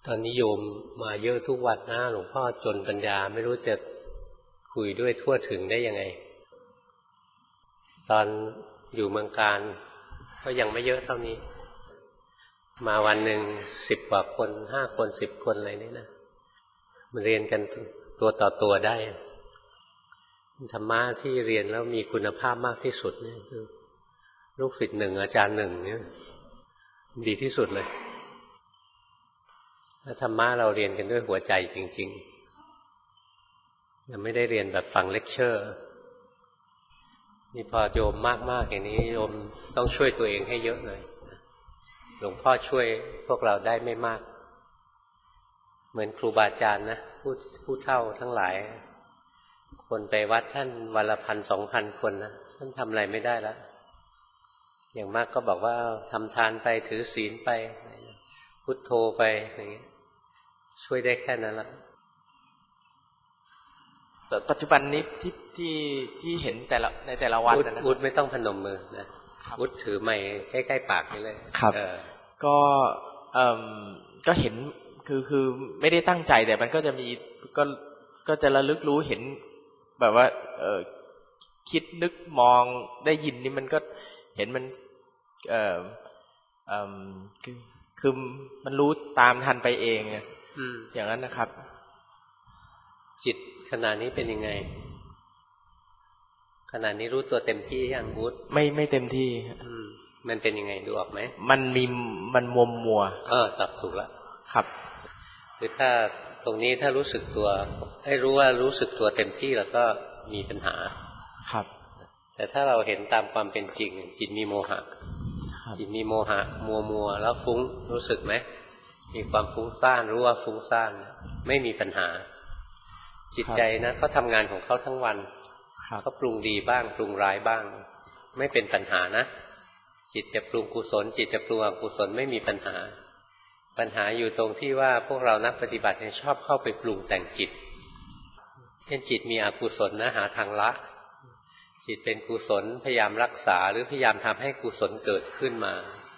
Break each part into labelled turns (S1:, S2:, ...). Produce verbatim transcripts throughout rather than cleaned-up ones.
S1: ตอนนี้โยมมาเยอะทุกวันนะหลวงพ่อจนปัญญาไม่รู้จะคุยด้วยทั่วถึงได้ยังไงตอนอยู่เมืองการก็ยังไม่เยอะเท่านี้มาวันหนึ่งสิบกว่าคนห้าคนสิบคนอะไรนี่นะมันเรียนกันตัวต่อตัวได้ธรรมะที่เรียนแล้วมีคุณภาพมากที่สุดนี่คือลูกศิษย์หนึ่งอาจารย์หนึ่งเนี่ยดีที่สุดเลยถ้าธรรมะเราเรียนกันด้วยหัวใจจริงๆยังไม่ได้เรียนแบบฟังเลคเชอร์นี่พอโยมมากๆอย่างนี้โยมต้องช่วยตัวเองให้เยอะหน่อยหลวงพ่อช่วยพวกเราได้ไม่มากเหมือนครูบาอาจารย์นะผู้ผู้เฒ่าทั้งหลายคนไปวัดท่านวันละพันสองพันคนนะท่านทำอะไรไม่ได้แล้วอย่างมากก็บอกว่าทำทานไปถือศีลไปพุทโธไปอย่างนี้ช่วยได้แค่นั้นละ
S2: แต่ปัจจุบันนี้ที่ที่ที่เห็นแต่ละในแต่ละวันนะ
S1: อุดไม่ต้องพนมมือนะอุดถือไม้ใกล้ๆปากนี่เลย
S2: ครับก็เอ่อก็เห็นคือคือไม่ได้ตั้งใจแต่มันก็จะมีก็ก็จะระลึกรู้เห็นแบบว่าเออคิดนึกมองได้ยินนี่มันก็เห็นมันเอ่อเอ่อคือคือมันรู้ตามทันไปเองอย่างนั้นนะครับ
S1: จิตขณะนี้เป็นยังไงขณะนี้รู้ตัวเต็มที่ยังวุฒ
S2: ไม่ไม่เต็มที่
S1: มันเป็นยังไงดูออกไหม
S2: มันมีมันมัวมัว
S1: เออตอบถูกแล้ว
S2: ครับ
S1: คือถ้าตรงนี้ถ้ารู้สึกตัวให้รู้ว่ารู้สึกตัวเต็มที่แล้วก็มีปัญหา
S2: ครับ
S1: แต่ถ้าเราเห็นตามความเป็นจริงจิตมีโมหะจิตมีโมหะมัวมัวแล้วฟุ้งรู้สึกไหมมีความฟุ้งซ่านรู้ว่าฟุ้งซ่านไม่มีปัญหาจิตใจนะเขาทำงานของเขาทั้งวันเขาปรุงดีบ้างปรุงร้ายบ้างไม่เป็นปัญหานะจิตจะปรุงกุศลจิตจะปรุงอกุศลไม่มีปัญหาปัญหาอยู่ตรงที่ว่าพวกเรานักปฏิบัติเนี่ยชอบเข้าไปปรุงแต่งจิตเช่นจิตมีอกุศลนะหาทางละจิตเป็นกุศลพยายามรักษาหรือพยายามทำให้กุศลเกิดขึ้นมา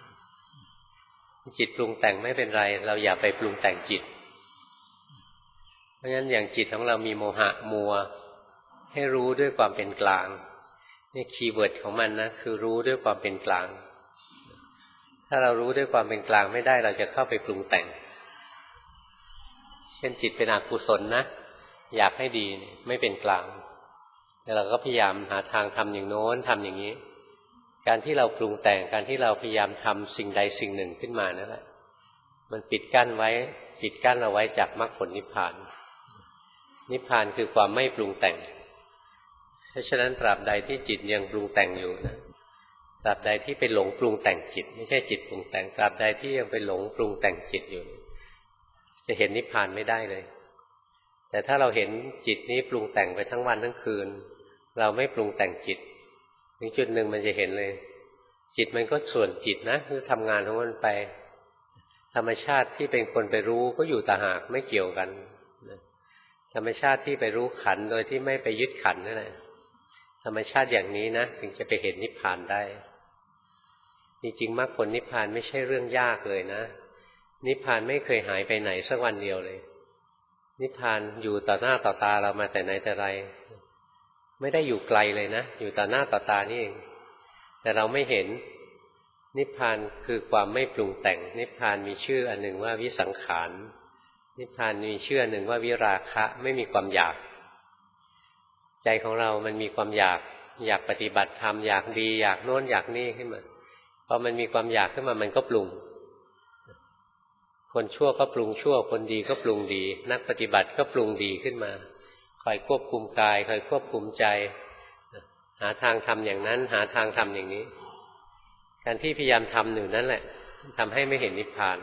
S1: จิตปรุงแต่งไม่เป็นไรเราอย่าไปปรุงแต่งจิตเพราะฉะนั้นอย่างจิตของเรามีโมหะมัวให้รู้ด้วยความเป็นกลางนี่คีย์เวิร์ดของมันนะคือรู้ด้วยความเป็นกลางถ้าเรารู้ด้วยความเป็นกลางไม่ได้เราจะเข้าไปปรุงแต่งเช่นจิตเป็นอกุศลนะอยากให้ดีไม่เป็นกลางแล้วเราก็พยายามหาทางทำอย่างโน้นทำอย่างนี้การที่เราปรุงแต่งการที่เราพยายามทำสิ่งใดสิ่งหนึ่งขึ้นมานั่นแหละมันปิดกั้นไว้ปิดกั้นเราไว้จากมรรคผลนิพพานนิพพานคือความไม่ปรุงแต่งเพราะฉะนั้นตราบใดที่จิตยังปรุงแต่งอยู่นะตราบใดที่ไปหลงปรุงแต่งจิตไม่ใช่จิตปรุงแต่งตราบใดที่ยังไปหลงปรุงแต่งจิตอยู่จะเห็นนิพพานไม่ได้เลยแต่ถ้าเราเห็นจิตนี้ปรุงแต่งไปทั้งวันทั้งคืนเราไม่ปรุงแต่งจิตถึงจุดหนึ่งมันจะเห็นเลยจิตมันก็ส่วนจิตนะคือทำงานของมันไปธรรมชาติที่เป็นคนไปรู้ก็อยู่ต่างหากไม่เกี่ยวกันธรรมชาติที่ไปรู้ขันโดยที่ไม่ไปยึดขันนั่นแหละธรรมชาติอย่างนี้นะถึงจะไปเห็นนิพพานได้จริงๆมรรคผลนิพพานไม่ใช่เรื่องยากเลยนะนิพพานไม่เคยหายไปไหนสักวันเดียวเลยนิพพานอยู่ต่อหน้าต่อตาเรามาแต่ไหนแต่ไรไม่ได้อยู่ไกลเลยนะอยู่ต่อหน้าต่อตานี่เองแต่เราไม่เห็นนิพพานคือความไม่ปรุงแต่งนิพพานมีชื่ออันหนึ่งว่าวิสังขารนิพพานมีชื่ออันหนึ่งว่าวิราคะไม่มีความอยากใจของเรามันมีความอยากอยากปฏิบัติธรรมอยากดีอยากโน้นอยากนี่ขึ้นมาพอมันมีความอยากขึ้นมามันก็ปรุงคนชั่วก็ปรุงชั่วคนดีก็ปรุงดีนักปฏิบัติก็ปรุงดีขึ้นมาคอยควบคุมกายคอยควบคุมใจหาทางทำอย่างนั้นหาทางทำอย่างนี้การที่พยายามทำอยู่นั่นแหละทำให้ไม่เห็นนิพพาน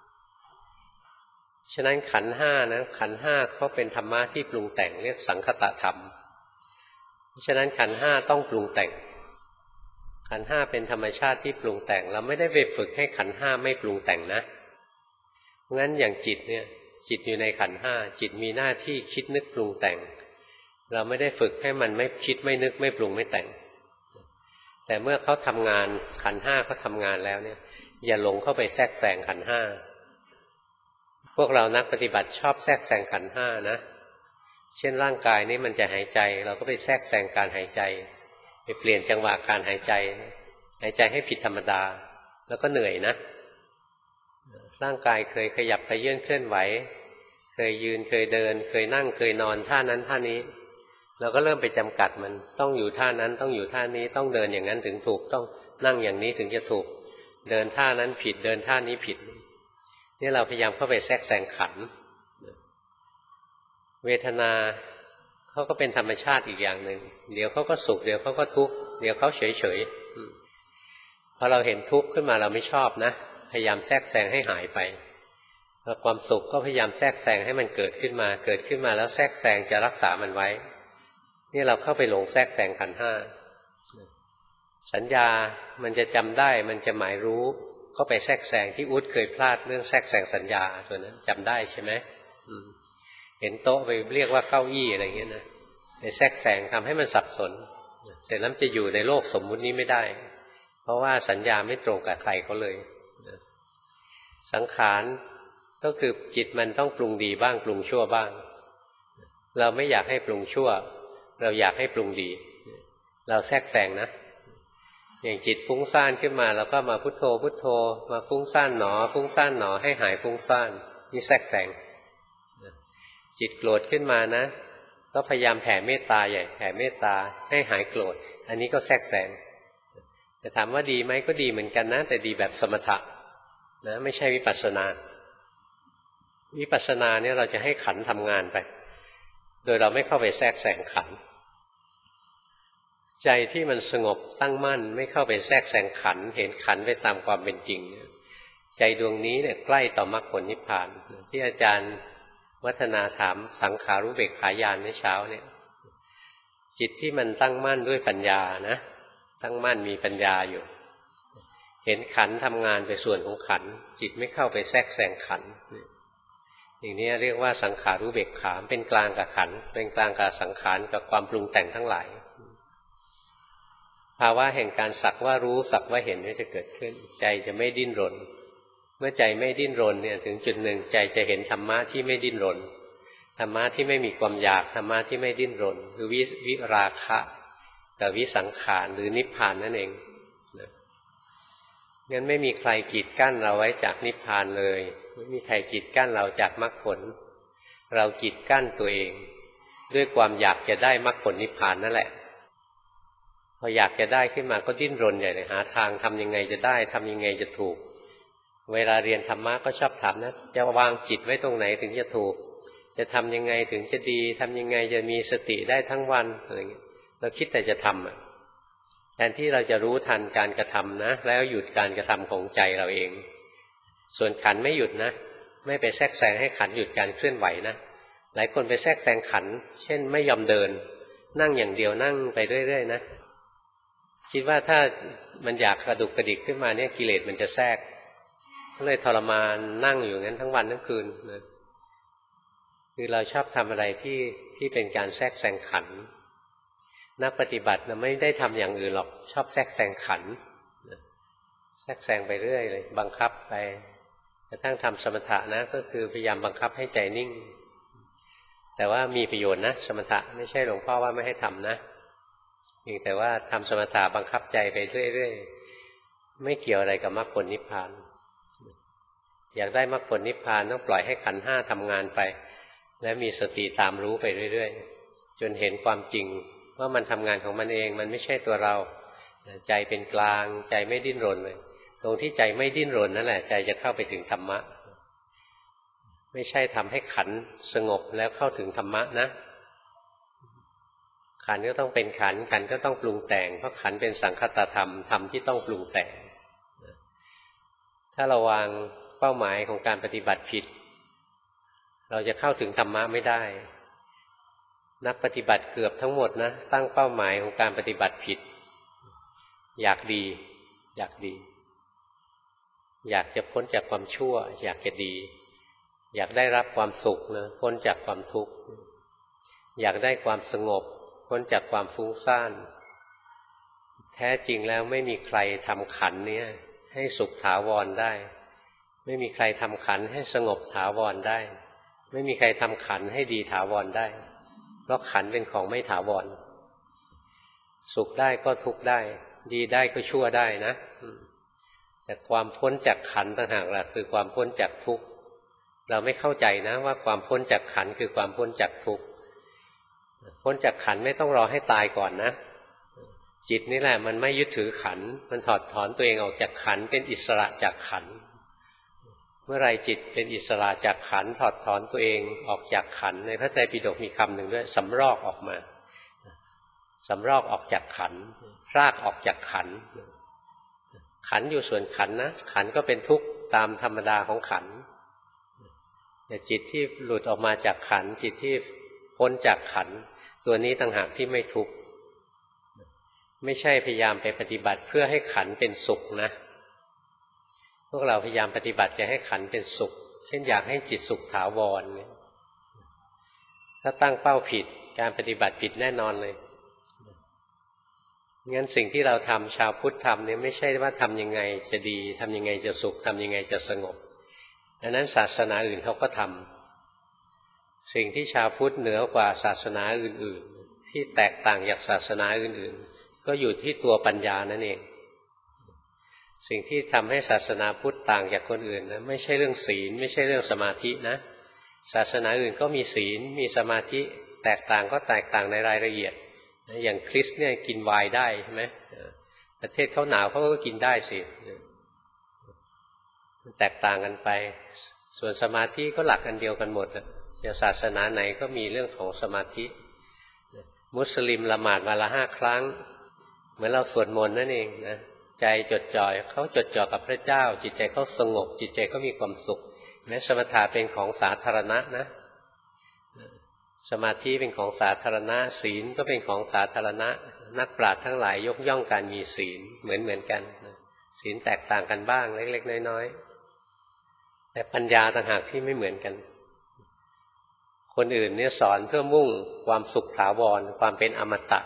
S1: ฉะนั้นขันธ์ห้านะขันธ์ห้าเขาเป็นธรรมะที่ปรุงแต่งเรียกสังคตธรรมฉะนั้นขันธ์ห้าต้องปรุงแต่งขันธ์ห้าเป็นธรรมชาติที่ปรุงแต่งเราไม่ได้ไปฝึกให้ขันธ์ห้าไม่ปรุงแต่งนะงั้นอย่างจิตเนี่ยจิตอยู่ในขันธ์ห้าจิตมีหน้าที่คิดนึกปรุงแต่งเราไม่ได้ฝึกให้มันไม่คิดไม่นึกไม่ปรุงไม่แต่งแต่เมื่อเขาทำงานขันธ์ห้าเขาทำงานแล้วเนี่ยอย่าหลงเข้าไปแทรกแซงขันธ์ห้าพวกเรานักปฏิบัติชอบแทรกแซงขันธ์ห้านะเช่นร่างกายนี้มันจะหายใจเราก็ไปแทรกแซงการหายใจไปเปลี่ยนจังหวะการหายใจหายใจให้ผิดธรรมดาแล้วก็เหนื่อยนะร่างกายเคยขยับขยื่นเคลื่อนไหวเคยยืนเคยเดินเคยนั่งเคยนอนท่านั้นท่านี้เราก็เริ่มไปจำกัดมันต้องอยู่ท่านั้นต้องอยู่ท่านี้ต้องเดินอย่างนั้นถึงถูกต้องนั่งอย่างนี้ถึงจะถูกเดินท่านั้นผิดเดินท่านี้ผิดนี่เราพยายามเข้าไปแทรกแซงขันธ์เวทนาเขาก็เป็นธรรมชาติอีกอย่างหนึ่งเดี๋ยวเขาก็สุขเดี๋ยวเขาก็ทุกข์เดี๋ยวเขาเฉยเฉยพอเราเห็นทุกข์ขึ้นมาเราไม่ชอบนะพยายามแทรกแซงให้หายไปแล้วความสุขก็พยายามแทรกแซงให้มันเกิดขึ้นมาเกิดขึ้นมาแล้วแทรกแซงจะรักษามันไว้นี่เราเข้าไปหลงแทรกแซงขันธ์ห้าสัญญามันจะจำได้มันจะหมายรู้เข้าไปแทรกแซงที่อุ๊ดเคยพลาดเรื่องแทรกแซงสัญญาตัวนั้นจำได้ใช่ไหมเห็นโต๊ะไปเรียกว่าเก้าอี้อะไรเงี้ยนะไปแทรกแซงทำให้มันสับสนเสร็จแล้วจะอยู่ในโลกสมมุตินี้ไม่ได้เพราะว่าสัญญาไม่ตรงกับใครเขาเลยสังขารก็คือจิตมันต้องปรุงดีบ้างปรุงชั่วบ้างเราไม่อยากให้ปรุงชั่วเราอยากให้ปรุงดีเราแทรกแซงนะอย่างจิตฟุ้งซ่านขึ้นมาเราก็มาพุทโธพุทโธมาฟุ้งซ่านหนอฟุ้งซ่านหนอให้หายฟุ้งซ่านนี่แทรกแซงจิตโกรธขึ้นมานะก็พยายามแผ่เมตตาใหญ่แผ่เมตตาให้หายโกรธอันนี้ก็แทรกแซงแต่ถามว่าดีไหมก็ดีเหมือนกันนะแต่ดีแบบสมถะนะไม่ใช่วิปัสสนาวิปัสสนาเนี่ยเราจะให้ขันธ์ทำงานไปโดยเราไม่เข้าไปแทรกแซงขันธ์ใจที่มันสงบตั้งมั่นไม่เข้าไปแทรกแซงขันธ์เห็นขันธ์ไปตามความเป็นจริงใจดวงนี้เนี่ยใกล้ต่อมรรคผลนิพพานที่อาจารย์วัฒนาถามสังขารุเบกขายานเมื่อเช้าเนี่ยจิตที่มันตั้งมั่นด้วยปัญญานะตั้งมั่นมีปัญญาอยู่เห็นขันธ์ทำงานไปส่วนของขันธ์จิตไม่เข้าไปแทรกแซงขันธ์อย่างนี้เรียกว่าสังขารุเบกขาเป็นกลางกับขันธ์เป็นกลางกับสังขารกับความปรุงแต่งทั้งหลายภาวะแห่งการสักว่ารู้สักว่าเห็นนี่จะเกิดขึ้นใจจะไม่ดิ้นรนเมื่อใจไม่ดิ้นรนเนี่ยถึงจุดหนึ่งใจจะเห็นธรรมะที่ไม่ดิ้นรนธรรมะที่ไม่มีความอยากธรรมะที่ไม่ดิ้นรนคือวิวิราคะกับวิสังขารหรือนิพพานนั่นเองนะงั้นไม่มีใครกีดกั้นเราไว้จากนิพพานเลยไม่มีใครกีดกั้นเราจากมรรคผลเรากีดกั้นตัวเองด้วยความอยากจะได้มรรคผลนิพพานนั่นแหละพออยากจะได้ขึ้นมาก็ดิ้นรนใหญ่เลยหาทางทำยังไงจะได้ทำยังไงจะถูกเวลาเรียนธรรมะก็ชอบถามนะจะวางจิตไว้ตรงไหนถึงจะถูกจะทำยังไงถึงจะดีทำยังไงจะมีสติได้ทั้งวันอะไรอย่างเงี้ยเราคิดแต่จะทำอ่ะแทนที่เราจะรู้ทันการกระทำนะแล้วหยุดการกระทำของใจเราเองส่วนขันไม่หยุดนะไม่ไปแทรกแซงให้ขันหยุดการเคลื่อนไหวนะหลายคนไปแทรกแซงขันเช่นไม่ยอมเดินนั่งอย่างเดียวนั่งไปเรื่อยๆนะคิดว่าถ้ามันอยากกระดุกกระดิกขึ้นมาเนี่ยกิเลสมันจะแทรกก็เลยทรมานนั่งอยู่งั้นทั้งวันทั้งคืนนะคือเราชอบทำอะไรที่ที่เป็นการแทรกแซงขันนักปฏิบัตินะไม่ได้ทำอย่างอื่นหรอกชอบแทรกแซงขันนะแทรกแซงไปเรื่อยเลยบังคับไปกระทั่งทำสมถะนะก็คือพยายามบังคับให้ใจนิ่งแต่ว่ามีประโยชน์นะสมถะไม่ใช่หลวงพ่อว่าไม่ให้ทำนะเพียงแต่ว่าทำสมถะบังคับใจไปเรื่อยๆไม่เกี่ยวอะไรกับมรรคผลนิพพานอยากได้มรรคผลนิพพานต้องปล่อยให้ขันธ์ห้าทำงานไปและมีสติตามรู้ไปเรื่อยๆจนเห็นความจริงว่ามันทำงานของมันเองมันไม่ใช่ตัวเราใจเป็นกลางใจไม่ดิ้นรนเลยตรงที่ใจไม่ดิ้นรนนั่นแหละใจจะเข้าไปถึงธรรมะไม่ใช่ทำให้ขันธ์สงบแล้วเข้าถึงธรรมะนะขันธ์ก็ต้องเป็นขันธ์ขันธ์ก็ต้องปรุงแต่งเพราะขันธ์เป็นสังคตธรรมธรรมที่ต้องปรุงแต่งถ้าเราวางเป้าหมายของการปฏิบัติผิดเราจะเข้าถึงธรรมะไม่ได้นักปฏิบัติเกือบทั้งหมดนะตั้งเป้าหมายของการปฏิบัติผิดอยากดีอยากดีอยากจะพ้นจากความชั่วอยากจะดีอยากได้รับความสุขนะพ้นจากความทุกข์อยากได้ความสงบพ้นจากความฟุ้งซ่านแท้จริงแล้วไม่มีใครทำขันธ์นี้ให้สุขถาวรได้ไม่มีใครทำขันให้สงบถาวรได้ไม่มีใครทำขันให้ดีถาวรได้เพราะขันเป็นของไม่ถาวรสุขได้ก็ทุกข์ได้ดีได้ก็ชั่วได้นะแต่ความพ้นจากขันต่างหากล่ะคือความพ้นจากทุกข์เราไม่เข้าใจนะว่าความพ้นจากขันคือความพ้นจากทุกข์พ้นจากขันไม่ต้องรอให้ตายก่อนนะจิตนี่แหละมันไม่ยึดถือขันมันถอดถอนตัวเองออกจากขันเป็นอิสระจากขันเมื่อไรจิตเป็นอิสระจากขันถอดถอนตัวเองออกจากขันในพระไตรปิฎกมีคำหนึ่งด้วยสำรอกออกมาสำรอกออกจากขันรากออกจากขันขันอยู่ส่วนขันนะขันก็เป็นทุกข์ตามธรรมดาของขันแต่จิตที่หลุดออกมาจากขันจิตที่พ้นจากขันตัวนี้ต่างหากที่ไม่ทุกข์ไม่ใช่พยายามไปปฏิบัติเพื่อให้ขันเป็นสุขนะพวกเราพยายามปฏิบัติจะให้ขันเป็นสุขเช่นอยากให้จิตสุขถาวรเนี่ยถ้าตั้งเป้าผิดการปฏิบัติผิดแน่นอนเลยงั้นสิ่งที่เราทำชาวพุทธทำเนี่ยไม่ใช่ว่าทำยังไงจะดีทำยังไงจะสุขทำยังไงจะสงบอันนั้นศาสนาอื่นเขาก็ทำสิ่งที่ชาวพุทธเหนือกว่าศาสนาอื่นๆที่แตกต่างจากศาสนาอื่นๆก็อยู่ที่ตัวปัญญานั่นเองสิ่งที่ทำให้ศาสนาพุทธต่างจากคนอื่นนะไม่ใช่เรื่องศีลไม่ใช่เรื่องสมาธินะศาสนาอื่นก็มีศีลมีสมาธิแตกต่างก็แตกต่างในรายละเอียดอย่างคริสเนี่ยกินไวน์ได้ใช่ไหมประเทศเขาหนาวเขาก็กินได้สิแตกต่างกันไปส่วนสมาธิก็หลักอันเดียวกันหมดจะศาสนาไหนก็มีเรื่องของสมาธิมุสลิมละหมาดวันละห้าครั้งเหมือนเราสวดมนต์นั่นเองนะใจจดจ่อเขาจดจ่อกับพระเจ้าจิตใจเขาสงบจิตใจก็มีความสุขแม้สมถะเป็นของสาธารณะนะสมาธิเป็นของสาธารณะศีลก็เป็นของสาธารณะนักปราชญ์ทั้งหลายยกย่องการมีศีลเหมือนเหมือนกันศีลแตกต่างกันบ้างเล็กๆน้อยๆแต่ปัญญาต่างหากที่ไม่เหมือนกันคนอื่นเนี่ยสอนเพื่อมุ่งความสุขถาวรความเป็นอมตะ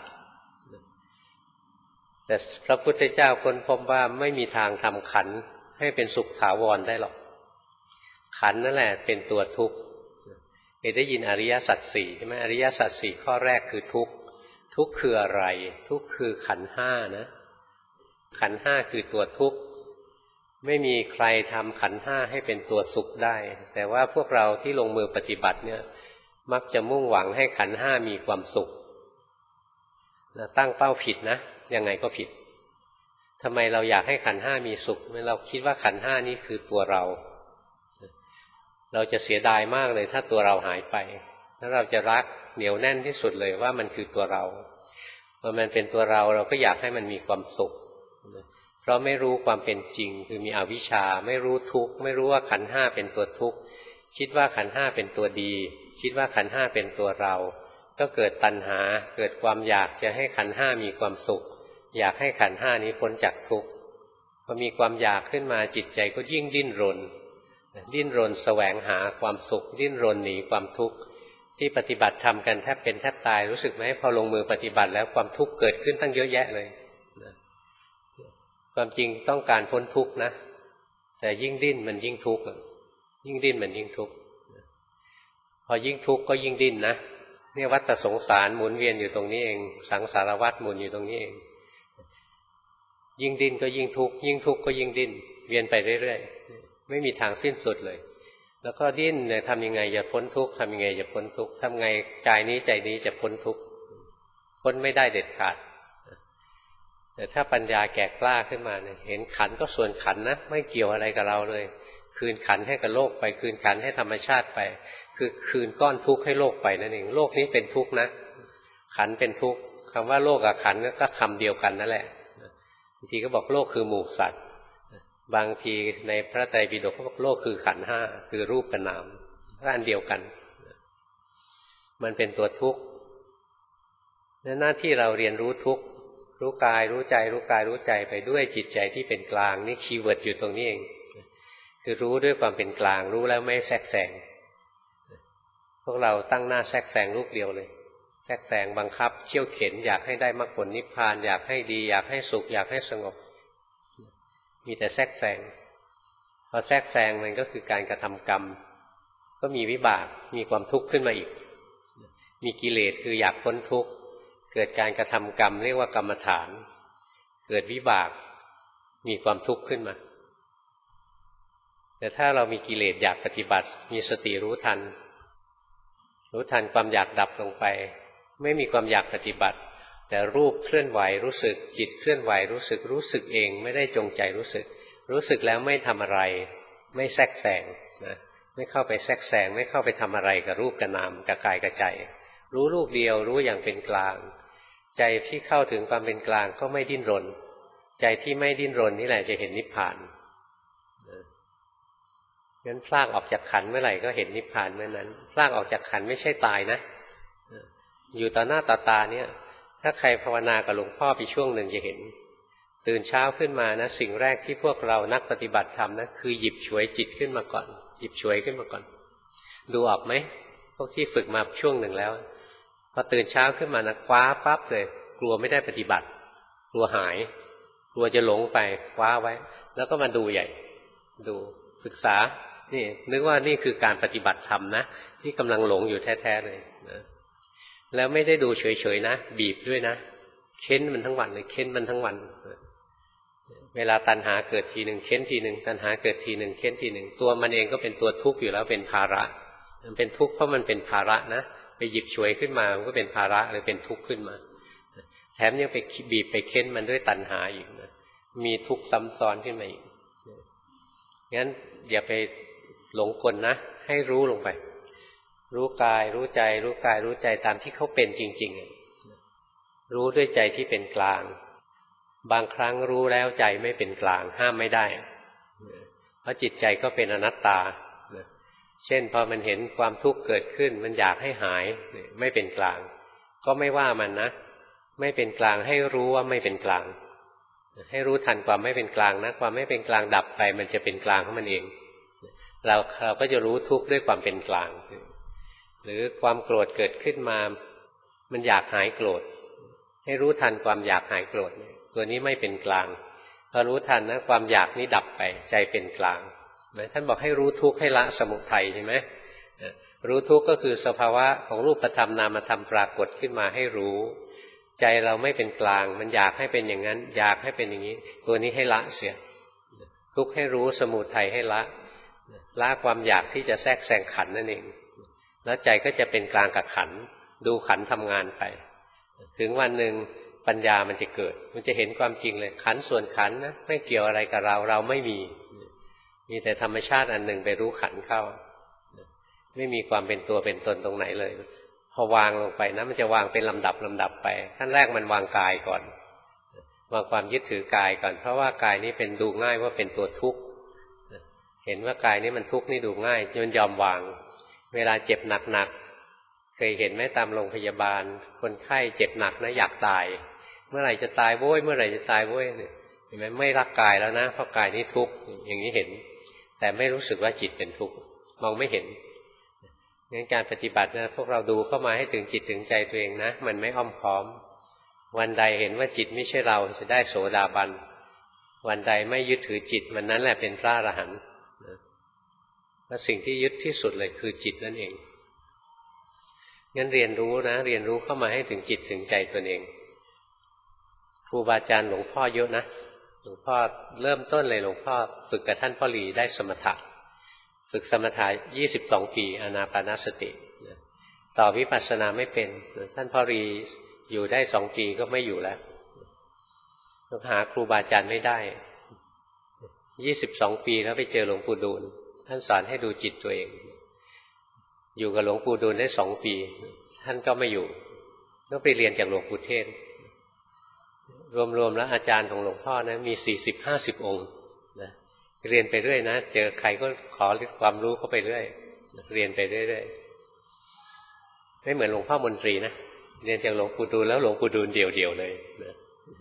S1: แต่พระพุทธเจ้าค้นพบว่าไม่มีทางทำขันธ์ให้เป็นสุขถาวรได้หรอกขันธ์นั่นแหละเป็นตัวทุกข์เคยได้ยินอริยสัจสี่ใช่ไหมอริยสัจสี่ข้อแรกคือทุกข์ทุกข์คืออะไรทุกข์คือขันธ์ห้านะขันธ์ห้าคือตัวทุกข์ไม่มีใครทำขันธ์ห้าให้เป็นตัวสุขได้แต่ว่าพวกเราที่ลงมือปฏิบัติเนี่ยมักจะมุ่งหวังให้ขันธ์ห้ามีความสุขตั้งเป้าผิดนะยังไงก็ผิดทำไมเราอยากให้ขันธ์ห้ามีสุขเราคิดว่าขันธ์ห้านี้คือตัวเราเราจะเสียดายมากเลยถ้าตัวเราหายไปแล้วเราจะรักเหนียวแน่นที่สุดเลยว่ามันคือตัวเราเมื่อมันเป็นตัวเราเราก็อยากให้มันมีความสุขเพราะไม่รู้ความเป็นจริงคือมีอวิชชาไม่รู้ทุกข์ไม่รู้ว่าขันธ์ห้าเป็นตัวทุกข์คิดว่าขันธ์ห้าเป็นตัวดีคิดว่าขันธ์ห้าเป็นตัวเราก็เกิดตัณหาเกิดความอยากจะให้ขันธ์ห้ามีความสุขอยากให้ขันธ์ห้านี้พ้นจากทุกข์พอมีความอยากขึ้นมาจิตใจก็ยิ่งดิ้นรนดิ้นรนแสวงหาความสุขดิ้นรนหนีความทุกข์ที่ปฏิบัติทำกันแทบเป็นแทบตายรู้สึกไหมพอลงมือปฏิบัติแล้วความทุกข์เกิดขึ้นตั้งเยอะแยะเลยความจริงต้องการพ้นทุกข์นะแต่ยิ่งดิ้นมันยิ่งทุกข์ยิ่งดิ้นมันยิ่งทุกข์พอยิ่งทุกข์ก็ยิ่งดิ้นนะเนี่ยวัฏสงสารหมุนเวียนอยู่ตรงนี้เองสังสารวัฏหมุนอยู่ตรงนี้เองยิ่งดิ้นก็ยิ่งทุกข์ยิ่งทุกข์ก็ยิ่งดิ้นเวียนไปเรื่อยๆไม่มีทางสิ้นสุดเลยแล้วก็ดิ้นเนี่ยทำยังไงจะพ้นทุกข์ทำยังไงจะพ้นทุกข์ทำไงกายนี้ใจนี้จะพ้นทุกข์พ้นไม่ได้เด็ดขาดแต่ถ้าปัญญาแก่กล้าขึ้นมาเนี่ยเห็นขันก็ส่วนขันนะไม่เกี่ยวอะไรกับเราเลยคืนขันให้กับโลกไปคืนขันให้ธรรมชาติไปคือคืนก้อนทุกข์ให้โลกไปนั่นเองโลกนี้เป็นทุกข์นะขันเป็นทุกข์คำว่าโลกกับขันก็คำเดียวกันนั่นแหละบางทีก็บอกโลกคือหมู่สัตว์บางทีในพระไตรปิฎกก็บอกโลกคือขันธ์ห้าคือรูปกับนามก็อันเดียวกันมันเป็นตัวทุกข์หน้าที่เราเรียนรู้ทุกข์รู้กายรู้ใจรู้กายรู้ใจไปด้วยจิตใจที่เป็นกลางนี่คีย์เวิร์ดอยู่ตรงนี้เองคือรู้ด้วยความเป็นกลางรู้แล้วไม่แทรกแซงพวกเราตั้งหน้าแทรกแซงลูกเดียวเลยแทรกแซงบังคับเขี่ยวเข็นอยากให้ได้มรรคผลนิพพานอยากให้ดีอยากให้สุขอยากให้สงบมีแต่แทรกแซงพอแทรกแซงมันก็คือการกระทำกรรมก็มีวิบากมีความทุกข์ขึ้นมาอีกมีกิเลสคืออยากพ้นทุกข์เกิดการกระทำกรรมเรียกว่ากรรมฐานเกิดวิบากมีความทุกข์ขึ้นมาแต่ถ้าเรามีกิเลสอยากปฏิบัติมีสติรู้ทันรู้ทันความอยากดับลงไปไม่มีความอยากปฏิบัติแต่รูปเคลื่อนไหวรู้สึกจิตเคลื่อนไหวรู้สึกรู้สึกเองไม่ได้จงใจรู้สึกรู้สึกแล้วไม่ทำอะไรไม่แทรกแซงนะไม่เข้าไปแทรกแซงไม่เข้าไปทำอะไรกับรูปกับนามกับกายกับใจรู้รูปเดียวรู้อย่างเป็นกลางใจที่เข้าถึงความเป็นกลางก็ไม่ดิ้นรนใจที่ไม่ดิ้นรนนี่แหละจะเห็นนิพพานงั้นพลากออกจากขันเมื่อไหร่ก็เห็นนิพพานเมื่อนั้นพลากออกจากขันไม่ใช่ตายนะอยู่ต่อหน้าต่อตาเนี่ยถ้าใครภาวนากับหลวงพ่อไปช่วงหนึ่งจะเห็นตื่นเช้าขึ้นมานะสิ่งแรกที่พวกเรานักปฏิบัติทำนะคือหยิบฉวยจิตขึ้นมาก่อนหยิบฉวยขึ้นมาก่อนดูออกไหมพวกที่ฝึกมาช่วงหนึ่งแล้วพอตื่นเช้าขึ้นมานะคว้าปั๊บเลยกลัวไม่ได้ปฏิบัติกลัวหายกลัวจะหลงไปคว้าไว้แล้วก็มาดูใหญ่ดูศึกษานี่นึกว่านี่คือการปฏิบัติธรรมนะที่กำลังหลงอยู่แท้ๆเลยนะแล้วไม่ได้ดูเฉยๆนะบีบด้วยนะเค้นมันทั้งวันเลยเค้นมันทั้งวันเวลาตัณหาเกิดทีหนึ่งเค้นทีหนึ่งตัณหาเกิดทีหนึ่งเค้นทีหนึ่งตัวมันเองก็เป็นตัวทุกข์อยู่แล้วเป็นภาระมันเป็นทุกข์เพราะมันเป็นภาระนะไปหยิบฉวยขึ้นมามันก็เป็นภาระเลยเป็นทุกข์ขึ้นมาแถมยังไปบีบไปเค้นมันด้วยตัณหาอีกนะมีทุกข์ซ้ำซ้อนขึ้นมาอีกงั้นอย่าไปหลงกลนะให้รู้ลงไปรู้กายรู้ใจรู้กายรู้ใจตามที่เขาเป็นจริงๆรู้ด้วยใจที่เป็นกลางบางครั้งรู้แล้วใจไม่เป็นกลางห้ามไม่ได้เพราะจิตใจก็เป็นอนัตตาเช่นพอมันเห็นความทุกข์เกิดขึ้นมันอยากให้หายไม่เป็นกลางก็ไม่ว่ามันนะไม่เป็นกลางให้รู้ว่าไม่เป็นกลางให้รู้ทันความไม่เป็นกลางนะความไม่เป็นกลางดับไปมันจะเป็นกลางของมันเองเราเราก็จะรู้ทุกข์ด้วยความเป็นกลางหรือความโกรธเกิดขึ้นมามันอยากหายโกรธให้รู้ทันความอยากหายโกรธตัวนี้ไม่เป็นกลางพอรู้ทันนะความอยากนี้ดับไปใจเป็นกลางท่านบอกให้รู้ทุกข์ให้ละสมุทัยใช่ไหมรู้ทุกข์ก็คือสภาวะของรูปธรรมนามธรรมปรากฏขึ้นมาให้รู้ใจเราไม่เป็นกลางมันอยากให้เป็นอย่างนั้นอยากให้เป็นอย่างนี้ตัวนี้ให้ละเสียทุกข์ให้รู้สมุทัยให้ละละความอยากที่จะแทรกแซงขันนั่นเองแล้วใจก็จะเป็นกลางกับขันดูขันทำงานไปถึงวันหนึ่งปัญญามันจะเกิดมันจะเห็นความจริงเลยขันส่วนขันนะไม่เกี่ยวอะไรกับเราเราไม่มีมีแต่ธรรมชาติอันหนึ่งไปรู้ขันเข้าไม่มีความเป็นตัวเป็นตนตรงไหนเลยพอวางลงไปนะมันจะวางเป็นลำดับลำดับไปขั้นแรกมันวางกายก่อนวางความยึดถือกายก่อนเพราะว่ากายนี้เป็นดูง่ายว่าเป็นตัวทุกข์เห็นว่ากายนี้มันทุกข์นี่ดูง่ายมันยอมวางเวลาเจ็บหนักๆเคยเห็นไหมตามโรงพยาบาลคนไข้เจ็บหนักนะอยากตายเมื่อไหร่จะตายโว้ยเมื่อไหร่จะตายโว้ยเห็นไหมไม่รักกายแล้วนะเพราะกายนี้ทุกข์อย่างนี้เห็นแต่ไม่รู้สึกว่าจิตเป็นทุกข์มองไม่เห็นงั้นการปฏิบัตินะพวกเราดูเข้ามาให้ถึงจิตถึงใจตัวเองนะมันไม่อ้อมค้อมวันใดเห็นว่าจิตไม่ใช่เราจะได้โสดาบันวันใดไม่ยึดถือจิตวันนั้นแหละเป็นพระอรหันต์และสิ่งที่ยึดที่สุดเลยคือจิตนั่นเองงั้นเรียนรู้นะเรียนรู้เข้ามาให้ถึงจิตถึงใจตนเองครูบาอาจารย์หลวงพ่อเยอะนะหลวงพ่อเริ่มต้นเลยหลวงพ่อฝึกกับท่านพ่อหลีได้สมถะฝึกสมถะยี่สิบสองปีอานาปานสติต่อวิปัสสนาไม่เป็นท่านพ่อหลีอยู่ได้สองปีก็ไม่อยู่แล้วหาครูบาอาจารย์ไม่ได้ยี่สิบสองปีแล้วไปเจอหลวงปู่ดูลท่านสอนให้ดูจิตตัวเองอยู่กับหลวงปู่ดูลได้สองปีท่านก็ไม่อยู่ก็ไปเรียนจากหลวงปู่เทศรวมๆแล้วอาจารย์ของหลวงพ่อนะมีสี่สิบห้าสิบองค์นะเรียนไปเรื่อยนะเจอใครก็ขอความรู้เข้าไปเรื่อยเรียนไปเรื่อยๆไม่เหมือนหลวงพ่อมนตรีนะเรียนจากหลวงปู่ดูลแล้วหลวงปู่ดูลเดี่ยวๆเลยนะ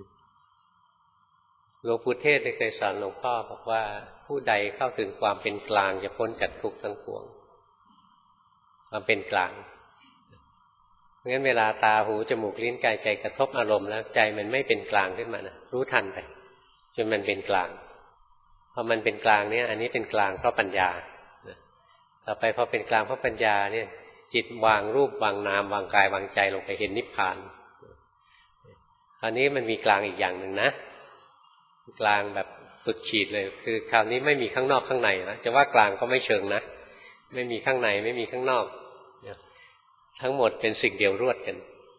S1: หลวงปู่เทศเคยสอนหลวงพ่อบอกว่าผู้ใดเข้าถึงความเป็นกลางจะพ้นจากทุกข์ทั้งปวงความเป็นกลางเพราะงั้นเวลาตาหูจมูกลิ้นกายใจกระทบอารมณ์แล้วใจมันไม่เป็นกลางขึ้นมานะรู้ทันไปจนมันเป็นกลางพอมันเป็นกลางเนี่ยอันนี้เป็นกลางเพราะปัญญาต่อไปพอเป็นกลางเพราะปัญญาเนี่ยจิตวางรูปวางนามวางกายวางใจลงไปเห็นนิพพานคราวนี้มันมีกลางอีกอย่างหนึ่งนะกลางแบบสุดขีดเลยคือคราวนี้ไม่มีข้างนอกข้างในนะจะว่ากลางก็ไม่เชิงนะไม่มีข้างในไม่มีข้างนอกทั้งหมดเป็นสิ่งเดียวรวดกัน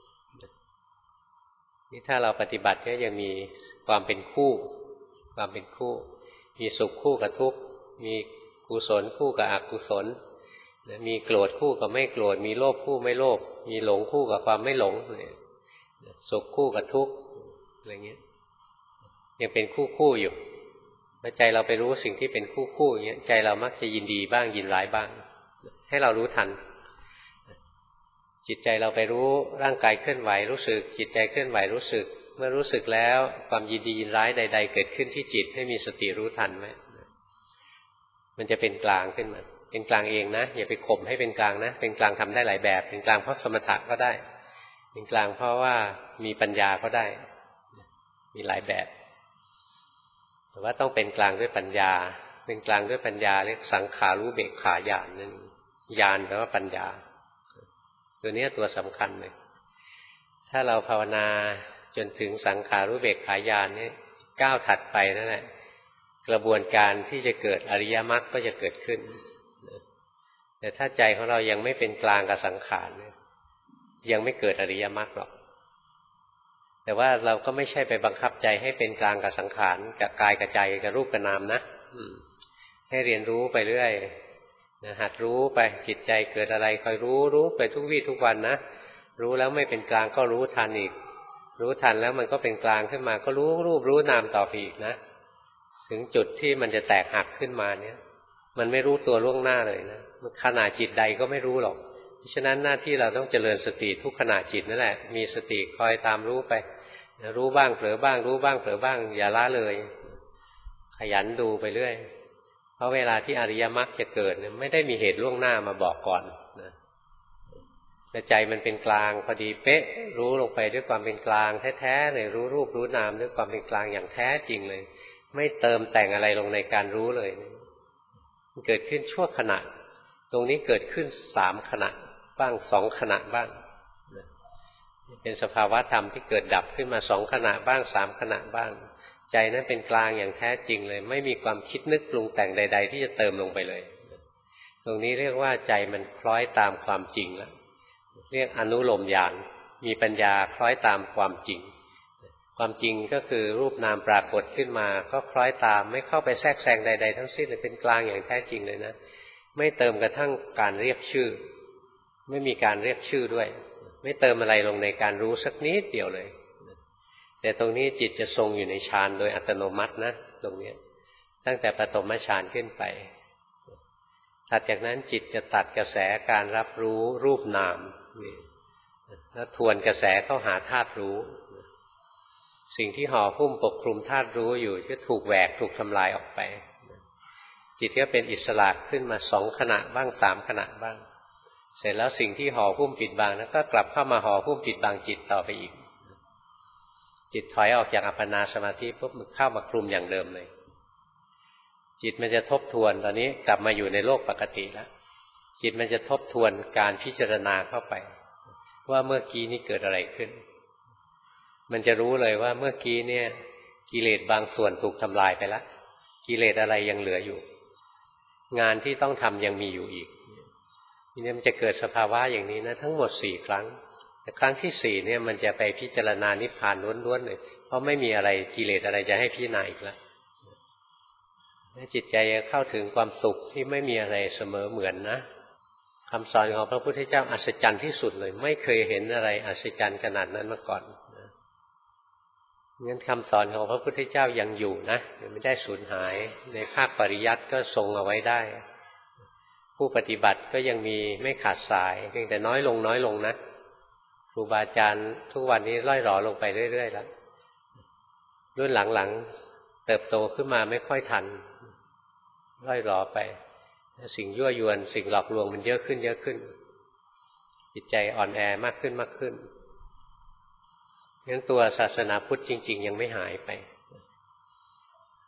S1: นี่ถ้าเราปฏิบัติก็ยังมีความเป็นคู่ความเป็นคู่มีสุขคู่กับทุกข์มีกุศลคู่กับอกุศลมีโกรธคู่กับไม่โกรธมีโลภคู่ไม่โลภมีหลงคู่กับความไม่หลงสุขคู่กับทุกข์อะไรเงี้ยยังเป็นคู่คู่อยู่เมื่อใจเราไปรู้สิ่งที่เป็นคู่คู่อย่างเงี้ยใจเรามักจะยินดีบ้างยินร้ายบ้างให้เรารู้ทันจิตใจเราไปรู้ร่างกายเคลื่อนไหวรู้สึกจิตใจเคลื่อนไหวรู้สึกเมื่อรู้สึกแล้วความยินดียินร้ายใดๆเกิดขึ้นที่จิตให้มีสติรู้ทันไหมมันจะเป็นกลางขึ้นมาเป็นกลางเองนะอย่าไปข่มให้เป็นกลางนะเป็นกลางทำได้หลายแบบเป็นกลางเพราะสมถะก็ได้เป็นกลางเพราะว่ามีปัญญาก็ได้มีหลายแบบแต่ว่าต้องเป็นกลางด้วยปัญญาเป็นกลางด้วยปัญญาเรียกสังขารู้เบกขาญาณนั่นญาณแปลว่าปัญญาตัวนี้ตัวสำคัญเลยถ้าเราภาวนาจนถึงสังขารู้เบกขาญาณนี่ก้าวถัดไปนั่นแหละกระบวนการที่จะเกิดอริยมรรคก็จะเกิดขึ้นแต่ถ้าใจของเรายังไม่เป็นกลางกับสังขารยังไม่เกิดอริยมรรคหรอกแต่ว่าเราก็ไม่ใช่ไปบังคับใจให้เป็นกลางกับสังขารกับกายกับใจกับรูปกับนามนะให้เรียนรู้ไปเรื่อยหัดรู้ไปจิตใจเกิดอะไรคอยรู้รู้ไปทุกวี่ทุกวันนะรู้แล้วไม่เป็นกลางก็รู้ทันอีกรู้ทันแล้วมันก็เป็นกลางขึ้นมาก็รู้รูปรู้นามต่อไปอีกนะถึงจุดที่มันจะแตกหักขึ้นมาเนี่ยมันไม่รู้ตัวล่วงหน้าเลยนะขณะจิตใดก็ไม่รู้หรอกเพราะฉะนั้นหน้าที่เราต้องเจริญสติทุกขณะจิตนั่นแหละมีสติคอยตามรู้ไปรู้บ้างเผลอบ้างรู้บ้างเผลอบ้างอย่าละเลยขยันดูไปเรื่อยเพราะเวลาที่อริยมรรคจะเกิดเนี่ยไม่ได้มีเหตุล่วงหน้ามาบอกก่อนนะแต่ใจมันเป็นกลางพอดีเป๊ะรู้ลงไปด้วยความเป็นกลางแท้ๆเลยรู้รูปรู้นามด้วยความเป็นกลางอย่างแท้จริงเลยไม่เติมแต่งอะไรลงในการรู้เลยมันเกิดขึ้นชั่วขณะตรงนี้เกิดขึ้นสามขณะบ้างสองขณะบ้างเป็นสภาวะธรรมที่เกิดดับขึ้นมาสองขณะบ้างสามขณะบ้างใจนั้นเป็นกลางอย่างแท้จริงเลยไม่มีความคิดนึกปรุงแต่งใดๆที่จะเติมลงไปเลยตรงนี้เรียกว่าใจมันคล้อยตามความจริงแล้วเรียกอนุโลมญาณมีปัญญาคล้อยตามความจริงความจริงก็คือรูปนามปรากฏขึ้นมาก็คล้อยตามไม่เข้าไปแทรกแซงใดๆทั้งสิ้นเลยเป็นกลางอย่างแท้จริงเลยนะไม่เติมกระทั่งการเรียกชื่อไม่มีการเรียกชื่อด้วยไม่เติมอะไรลงในการรู้สักนิดเดียวเลยแต่ตรงนี้จิตจะทรงอยู่ในฌานโดยอัตโนมัตินะตรงนี้ตั้งแต่ปฐมฌานขึ้นไปถัดจากนั้นจิตจะตัดกระแสการรับรู้รูปนามแล้วทวนกระแสเข้าหาธาตุรู้สิ่งที่ห่อหุ้มปกคลุมธาตุรู้อยู่ก็ถูกแหวกถูกทำลายออกไปจิตก็เป็นอิสระขึ้นมาสองขณะบ้างสามขณะบ้างเสร็จแล้วสิ่งที่ห่อหุ้มปิดบังแล้วก็กลับเข้ามาห่อหุ้มปิดบังจิตต่อไปอีกจิตถอยออกจากอัปปนาสมาธิปุ๊บมันเข้ามาคลุมอย่างเดิมเลยจิตมันจะทบทวนตอนนี้กลับมาอยู่ในโลกปกติแล้วจิตมันจะทบทวนการพิจารณาเข้าไปว่าเมื่อกี้นี้เกิดอะไรขึ้นมันจะรู้เลยว่าเมื่อกี้เนี่ยกิเลสบางส่วนถูกทำลายไปแล้วกิเลสอะไรยังเหลืออยู่งานที่ต้องทำยังมีอยู่อีกทีนี้มันจะเกิดสภาวะอย่างนี้นะทั้งหมดสี่ครั้งแต่ครั้งที่สี่เนี่ยมันจะไปพิจารณานิพพานล้วนๆเลยเพราะไม่มีอะไรกิเลสอะไรจะให้พิจารณาอีกแล้วจิตใจจะเข้าถึงความสุขที่ไม่มีอะไรเสมอเหมือนนะคำสอนของพระพุทธเจ้าอัศจรรย์ที่สุดเลยไม่เคยเห็นอะไรอัศจรรย์ขนาดนั้นมาก่อนงั้นคำสอนของพระพุทธเจ้ายังอยู่นะไม่ได้สูญหายในภาคปริยัติก็ทรงเอาไว้ได้ผู้ปฏิบัติก็ยังมีไม่ขาดสายเพียงแต่น้อยลงน้อยลงนะครูบาอาจารย์ทุกวันนี้ล่อยหล่อลงไปเรื่อยๆแล้วรุ่นหลังๆเติบโตขึ้นมาไม่ค่อยทันล่อยหล่อไปสิ่งยั่วยวนสิ่งหลอกลวงมันเยอะขึ้นเยอะขึ้นจิตใจอ่อนแอมากขึ้นมากขึ้นงั้นตัวศาสนาพุทธจริงๆยังไม่หายไป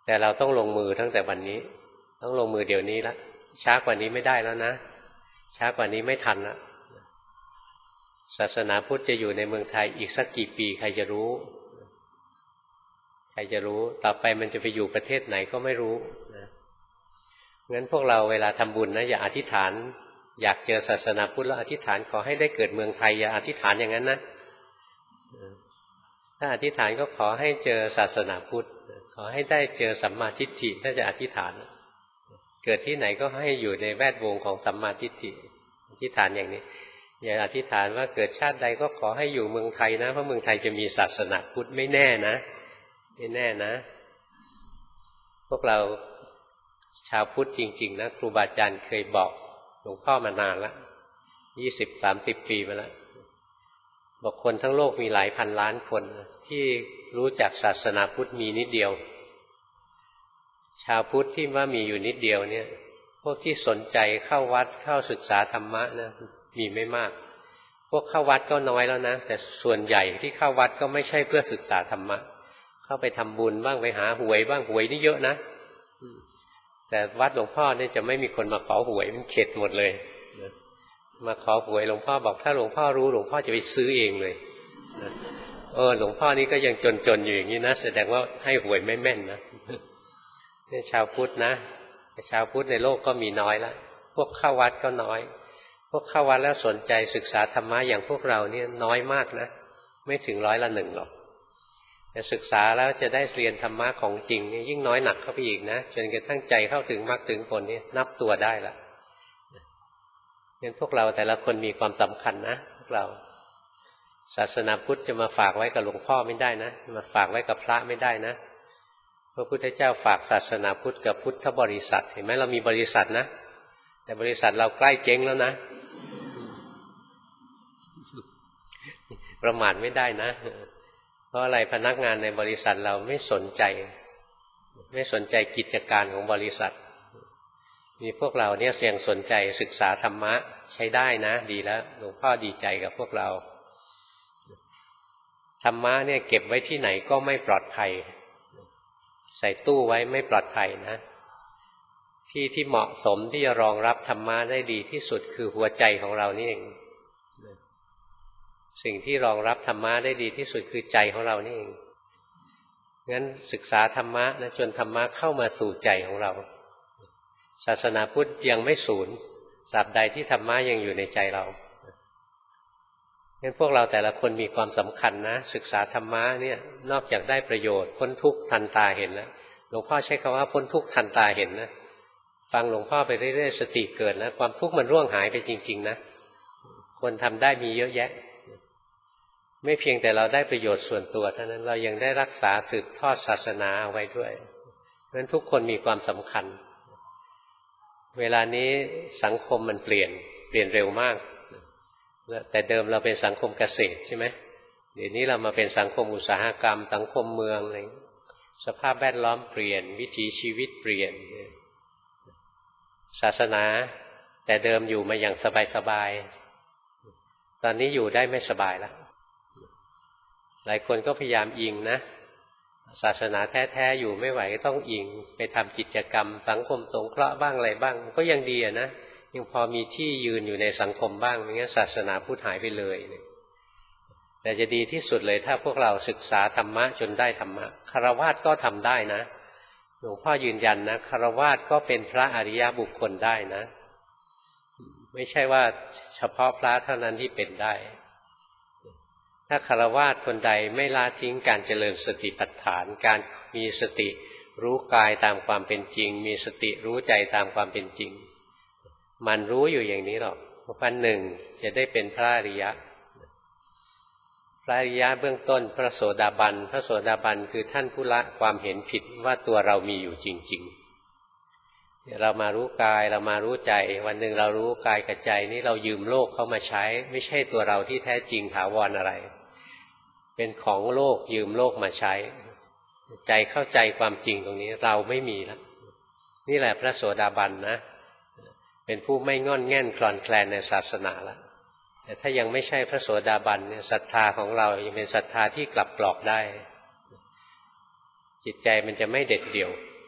S1: แต่เราต้องลงมือตั้งแต่วันนี้ต้องลงมือเดี๋ยวนี้ละช้ากว่านี้ไม่ได้แล้วนะช้ากว่านี้ไม่ทันละศาสนาพุทธจะอยู่ในเมืองไทยอีกสักกี่ปีใครจะรู้ใครจะรู้ต่อไปมันจะไปอยู่ประเทศไหนก็ไม่รู้นะงั้นพวกเราเวลาทำบุญนะอย่าอธิษฐานอยากเจอศาสนาพุทธแล้วอธิษฐานขอให้ได้เกิดเมืองไทยอย่าอธิษฐานอย่างนั้นนะถ้าอธิษฐานก็ขอให้เจอศาสนาพุทธขอให้ได้เจอสัมมาทิฏฐิถ้าจะอธิษฐานเกิดที่ไหนก็ให้อยู่ในแวดวงของสัมมาทิฏฐิอธิษฐานอย่างนี้อย่าอธิษฐานว่าเกิดชาติใดก็ขอให้อยู่เมืองไทยนะเพราะเมืองไทยจะมีศาสนาพุทธไม่แน่นะไม่แน่นะพวกเราชาวพุทธจริงๆนะครูบาอาจารย์เคยบอกหลวงพ่อมานานแล้วยี่สิบสามสิบปีมาแล้วบอกคนทั้งโลกมีหลายพันล้านคนที่รู้จักศาสนาพุทธมีนิดเดียวชาวพุทธที่ว่ามีอยู่นิดเดียวเนี่ยพวกที่สนใจเข้าวัดเข้าศึกษาธรรมะนะมีไม่มากพวกเข้าวัดก็น้อยแล้วนะแต่ส่วนใหญ่ที่เข้าวัดก็ไม่ใช่เพื่อศึกษาธรรมะเข้าไปทำบุญบ้างไปหาหวยบ้างหวยนี่เยอะนะแต่วัดหลวงพ่อเนี่ยจะไม่มีคนมาขอหวยมันเข็ดหมดเลยมาขอหวยหลวงพ่อบอกถ้าหลวงพ่อรู้หลวงพ่อจะไปซื้อเองเลยเออหลวงพ่อนี่ก็ยังจนๆอยู่อย่างนี้นะแสดงว่าให้หวยไม่แม่นนะนี่ชาวพุทธนะชาวพุทธในโลกก็มีน้อยแล้วพวกเข้าวัดก็น้อยพวกเข้าวัดแล้วสนใจศึกษาธรรมะอย่างพวกเราเนี่ยน้อยมากนะไม่ถึงร้อยละหนึ่งหรอกแต่ศึกษาแล้วจะได้เรียนธรรมะของจริงยิ่งน้อยหนักเข้าไปอีกนะจนกระทั่งใจเข้าถึงมรรคถึงผลนี่นับตัวได้ละงั้นพวกเราแต่ละคนมีความสำคัญนะพวกเราศาสนาพุทธจะมาฝากไว้กับหลวงพ่อไม่ได้นะมาฝากไว้กับพระไม่ได้นะพระพุทธเจ้าฝากศาสนาพุทธกับพุทธบริษัทเห็นไหมเรามีบริษัทนะแต่บริษัทเราใกล้เจ๊งแล้วนะประมาทไม่ได้นะเพราะอะไรพนักงานในบริษัทเราไม่สนใจไม่สนใจกิจการของบริษัทมีพวกเราเนี่ยเสี่ยงสนใจศึกษาธรรมะใช้ได้นะดีแล้วหลวงพ่อดีใจกับพวกเราธรรมะเนี่ยเก็บไว้ที่ไหนก็ไม่ปลอดภัยใส่ตู้ไว้ไม่ปลอดภัยนะที่ที่เหมาะสมที่จะรองรับธรรมะได้ดีที่สุดคือหัวใจของเรานี่เองสิ่งที่รองรับธรรมะได้ดีที่สุดคือใจของเรานี่เองงั้นศึกษาธรรมะนะจนธรรมะเข้ามาสู่ใจของเราศาสนาพุทธยังไม่สูญตราบใดที่ธรรมะยังอยู่ในใจเรางั้นพวกเราแต่ละคนมีความสำคัญนะศึกษาธรรมะเนี่ยนอกจากได้ประโยชน์พ้นทุกข์ทันตาเห็นแล้วหลวงพ่อใช้คำว่าพ้นทุกข์ทันตาเห็นนะฟังหลวงพ่อไปเรื่อยๆสติเกิดนะความทุกข์มันร่วงหายไปจริงๆนะคนทำได้มีเยอะแยะไม่เพียงแต่เราได้ประโยชน์ส่วนตัวเท่านั้นเรายังได้รักษาสืบทอดศาสนาเอาไว้ด้วยเพราะฉะนั้นทุกคนมีความสำคัญเวลานี้สังคมมันเปลี่ยนเปลี่ยนเร็วมากแต่เดิมเราเป็นสังคมเกษตรใช่ไหมเดี๋ยวนี้เรามาเป็นสังคมอุตสาหกรรมสังคมเมืองอะไรสภาพแวดล้อมเปลี่ยนวิถีชีวิตเปลี่ยนศาสนาแต่เดิมอยู่มาอย่างสบายๆตอนนี้อยู่ได้ไม่สบายแล้วหลายคนก็พยายามอิงนะศาสนาแท้ๆอยู่ไม่ไหวก็ต้องอิงไปทำกิจกรรมสังคมสงเคราะห์บ้างอะไรบ้างก็ยังดีนะยังพอมีที่ยืนอยู่ในสังคมบ้างไม่งั้นศาสนาพุทธหายไปเลยแต่จะดีที่สุดเลยถ้าพวกเราศึกษาธรรมะจนได้ธรรมะฆราวาสก็ทำได้นะหลวงพ่อยืนยันนะฆราวาสก็เป็นพระอริยบุคคลได้นะไม่ใช่ว่าเฉพาะพระเท่านั้นที่เป็นได้ถ้าฆราวาสคนใดไม่ละทิ้งการเจริญสติปัฏฐานการมีสติรู้กายตามความเป็นจริงมีสติรู้ใจตามความเป็นจริงมันรู้อยู่อย่างนี้หรอกวันหนึ่งจะได้เป็นพระอริยะพระอริยะเบื้องต้นพระโสดาบันพระโสดาบันคือท่านผู้ละความเห็นผิดว่าตัวเรามีอยู่จริงๆเรามารู้กายเรามารู้ใจวันหนึ่งเรารู้กายกับใจนี้เรายืมโลกเข้ามาใช้ไม่ใช่ตัวเราที่แท้จริงถาวรอะไรเป็นของโลกยืมโลกมาใช้ใจเข้าใจความจริงตรงนี้เราไม่มีแล้วนี่แหละพระโสดาบันนะเป็นผู้ไม่งอนแง่นคลอนแคลนในศาสนาแล้วแต่ถ้ายังไม่ใช่พระโสดาบันเนี่ยศรัทธาของเรายังเป็นศรัทธาที่กลับกรอกได้จิตใจมันจะไม่เด็ดเดี่ยว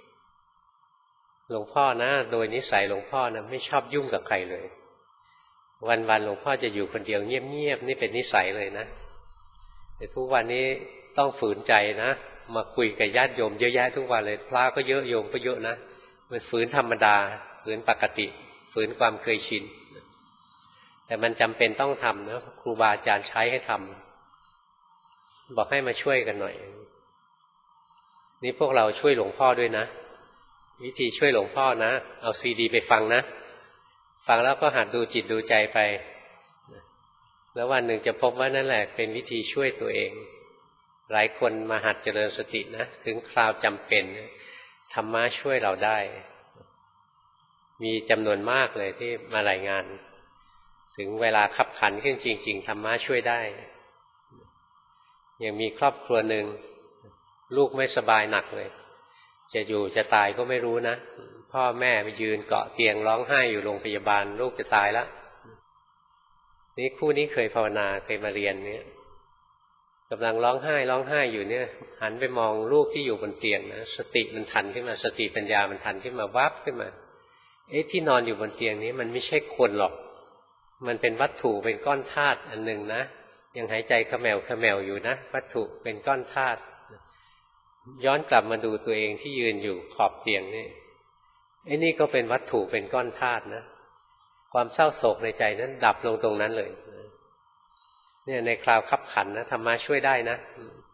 S1: หลวงพ่อนะโดยนิสัยหลวงพ่อนะไม่ชอบยุ่งกับใครเลยวันๆหลวงพ่อจะอยู่คนเดียวเงียบๆนี่เป็นนิสัยเลยนะแต่ทุกวันนี้ต้องฝืนใจนะมาคุยกับญาติโยมเยอะแยะทุกวันเลยพระก็เยอะโยมก็เยอะนะมันฝืนธรรมดาฝืนปกติฝืนความเคยชินแต่มันจำเป็นต้องทำนะครูบาอาจารย์ใช้ให้ทำบอกให้มาช่วยกันหน่อยนี่พวกเราช่วยหลวงพ่อด้วยนะวิธีช่วยหลวงพ่อนะเอาซีดีไปฟังนะฟังแล้วก็หัดดูจิตดูใจไปแล้ววันหนึ่งจะพบว่านั่นแหละเป็นวิธีช่วยตัวเองหลายคนมาหัดเจริญสตินะถึงคราวจำเป็นธรรมะช่วยเราได้มีจำนวนมากเลยที่มารายงานถึงเวลาขับขันขึ้นจริงๆธรรมะช่วยได้ยังมีครอบครัวหนึ่งลูกไม่สบายหนักเลยจะอยู่จะตายก็ไม่รู้นะพ่อแม่ไปยืนเกาะเตียงร้องไห้อยู่โรงพยาบาลลูกจะตายแล้วนี่คู่นี้เคยภาวนาเคยมาเรียนเนี่ยกำลังร้องไห้ร้องไห้อยู่เนี่ยหันไปมองลูกที่อยู่บนเตียงนะสติมันทันขึ้นมาสติปัญญามันทันขึ้นมาวับขึ้นมาเอ๊ะที่นอนอยู่บนเตียงนี้มันไม่ใช่คนหรอกมันเป็นวัตถุเป็นก้อนธาตุอันหนึ่งนะยังหายใจเขมวเขมวอยู่นะวัตถุเป็นก้อนธาตุย้อนกลับมาดูตัวเองที่ยืนอยู่ขอบเตียงนี่ไอ้นี่ก็เป็นวัตถุเป็นก้อนธาตุนะความเศร้าโศกในใจนั้นดับลงตรงนั้นเลยเนี่ยในคราวคับขันนะธรรมะช่วยได้นะ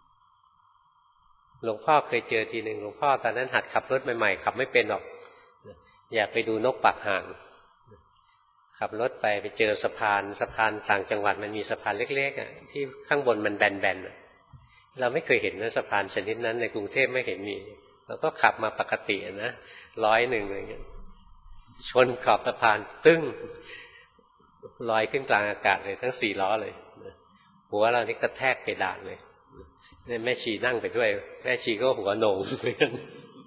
S1: หลวงพ่อเคยเจอทีหนึ่งหลวงพ่อตอนนั้นหัดขับรถใหม่ๆขับไม่เป็นหรอกอยากไปดูนกปักห่างขับรถไปไปเจอสะพานสะพานต่างจังหวัดมันมีสะพานเล็กๆอ่ะที่ข้างบนมันแบนๆเราไม่เคยเห็นนะสะพานชนิดนั้นในกรุงเทพไม่เห็นมีเราก็ขับมาปกตินะร้อยหนึ่งอะไรเงี้ยชนขอบสะพานตึ้งลอยขึ้นกลางอากาศเลยทั้งสี่ล้อเลยหัวเรานี่กระแทกเพดานเลยแม่ชีนั่งไปด้วยแม่ชีก็หัวโหน่งเหมือนกัน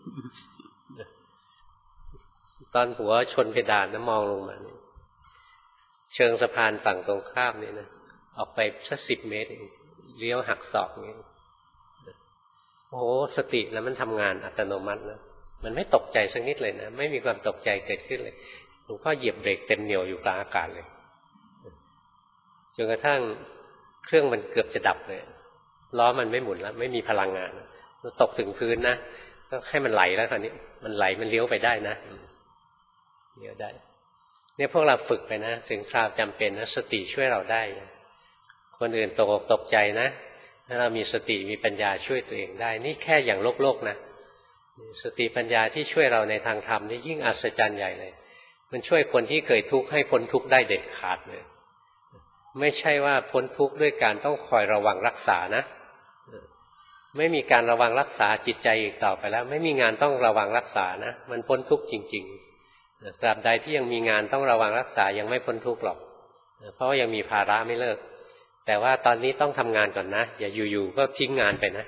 S1: ตอนหัวชนเพดานนะมองลงมาเชิงสะพานฝั่งตรงข้ามนี่นะออกไปสักสิบเมตรเลี้ยวหักศอกนี่โอ้โหสติแล้วมันทำงานอัตโนมัตินะมันไม่ตกใจสักนิดเลยนะไม่มีความตกใจเกิดขึ้นเลยหลวงพ่อเหยียบเบรกเต็มเหนี่ยวอยู่กลางอากาศเลยจนกระทั่งเครื่องมันเกือบจะดับเลยล้อมันไม่หมุนแล้วไม่มีพลังงานแล้วตกถึงพื้นนะก็ให้มันไหลแล้วคราวนี้มันไหลมันเลี้ยวไปได้นะเลี้ยวได้เนี่ยพวกเราฝึกไปนะถึงคราวจำเป็นนะสติช่วยเราได้คนอื่นตกอกตกใจนะถ้าเรามีสติมีปัญญาช่วยตัวเองได้นี่แค่อย่างโลกโลกนะสติปัญญาที่ช่วยเราในทางธรรมนี่ยิ่งอัศจรรย์ใหญ่เลยมันช่วยคนที่เคยทุกข์ให้พ้นทุกข์ได้เด็ดขาดเลยไม่ใช่ว่าพ้นทุกข์ด้วยการต้องคอยระวังรักษานะไม่มีการระวังรักษาจิตใจอีกต่อไปแล้วไม่มีงานต้องระวังรักษานะมันพ้นทุกข์จริงๆตราบใดที่ยังมีงานต้องระวังรักษายังไม่พ้นทุกข์หรอกเพราะว่ายังมีภาระไม่เลิกแต่ว่าตอนนี้ต้องทำงานก่อนนะอย่าอยู่ๆก็ทิ้งงานไปนะ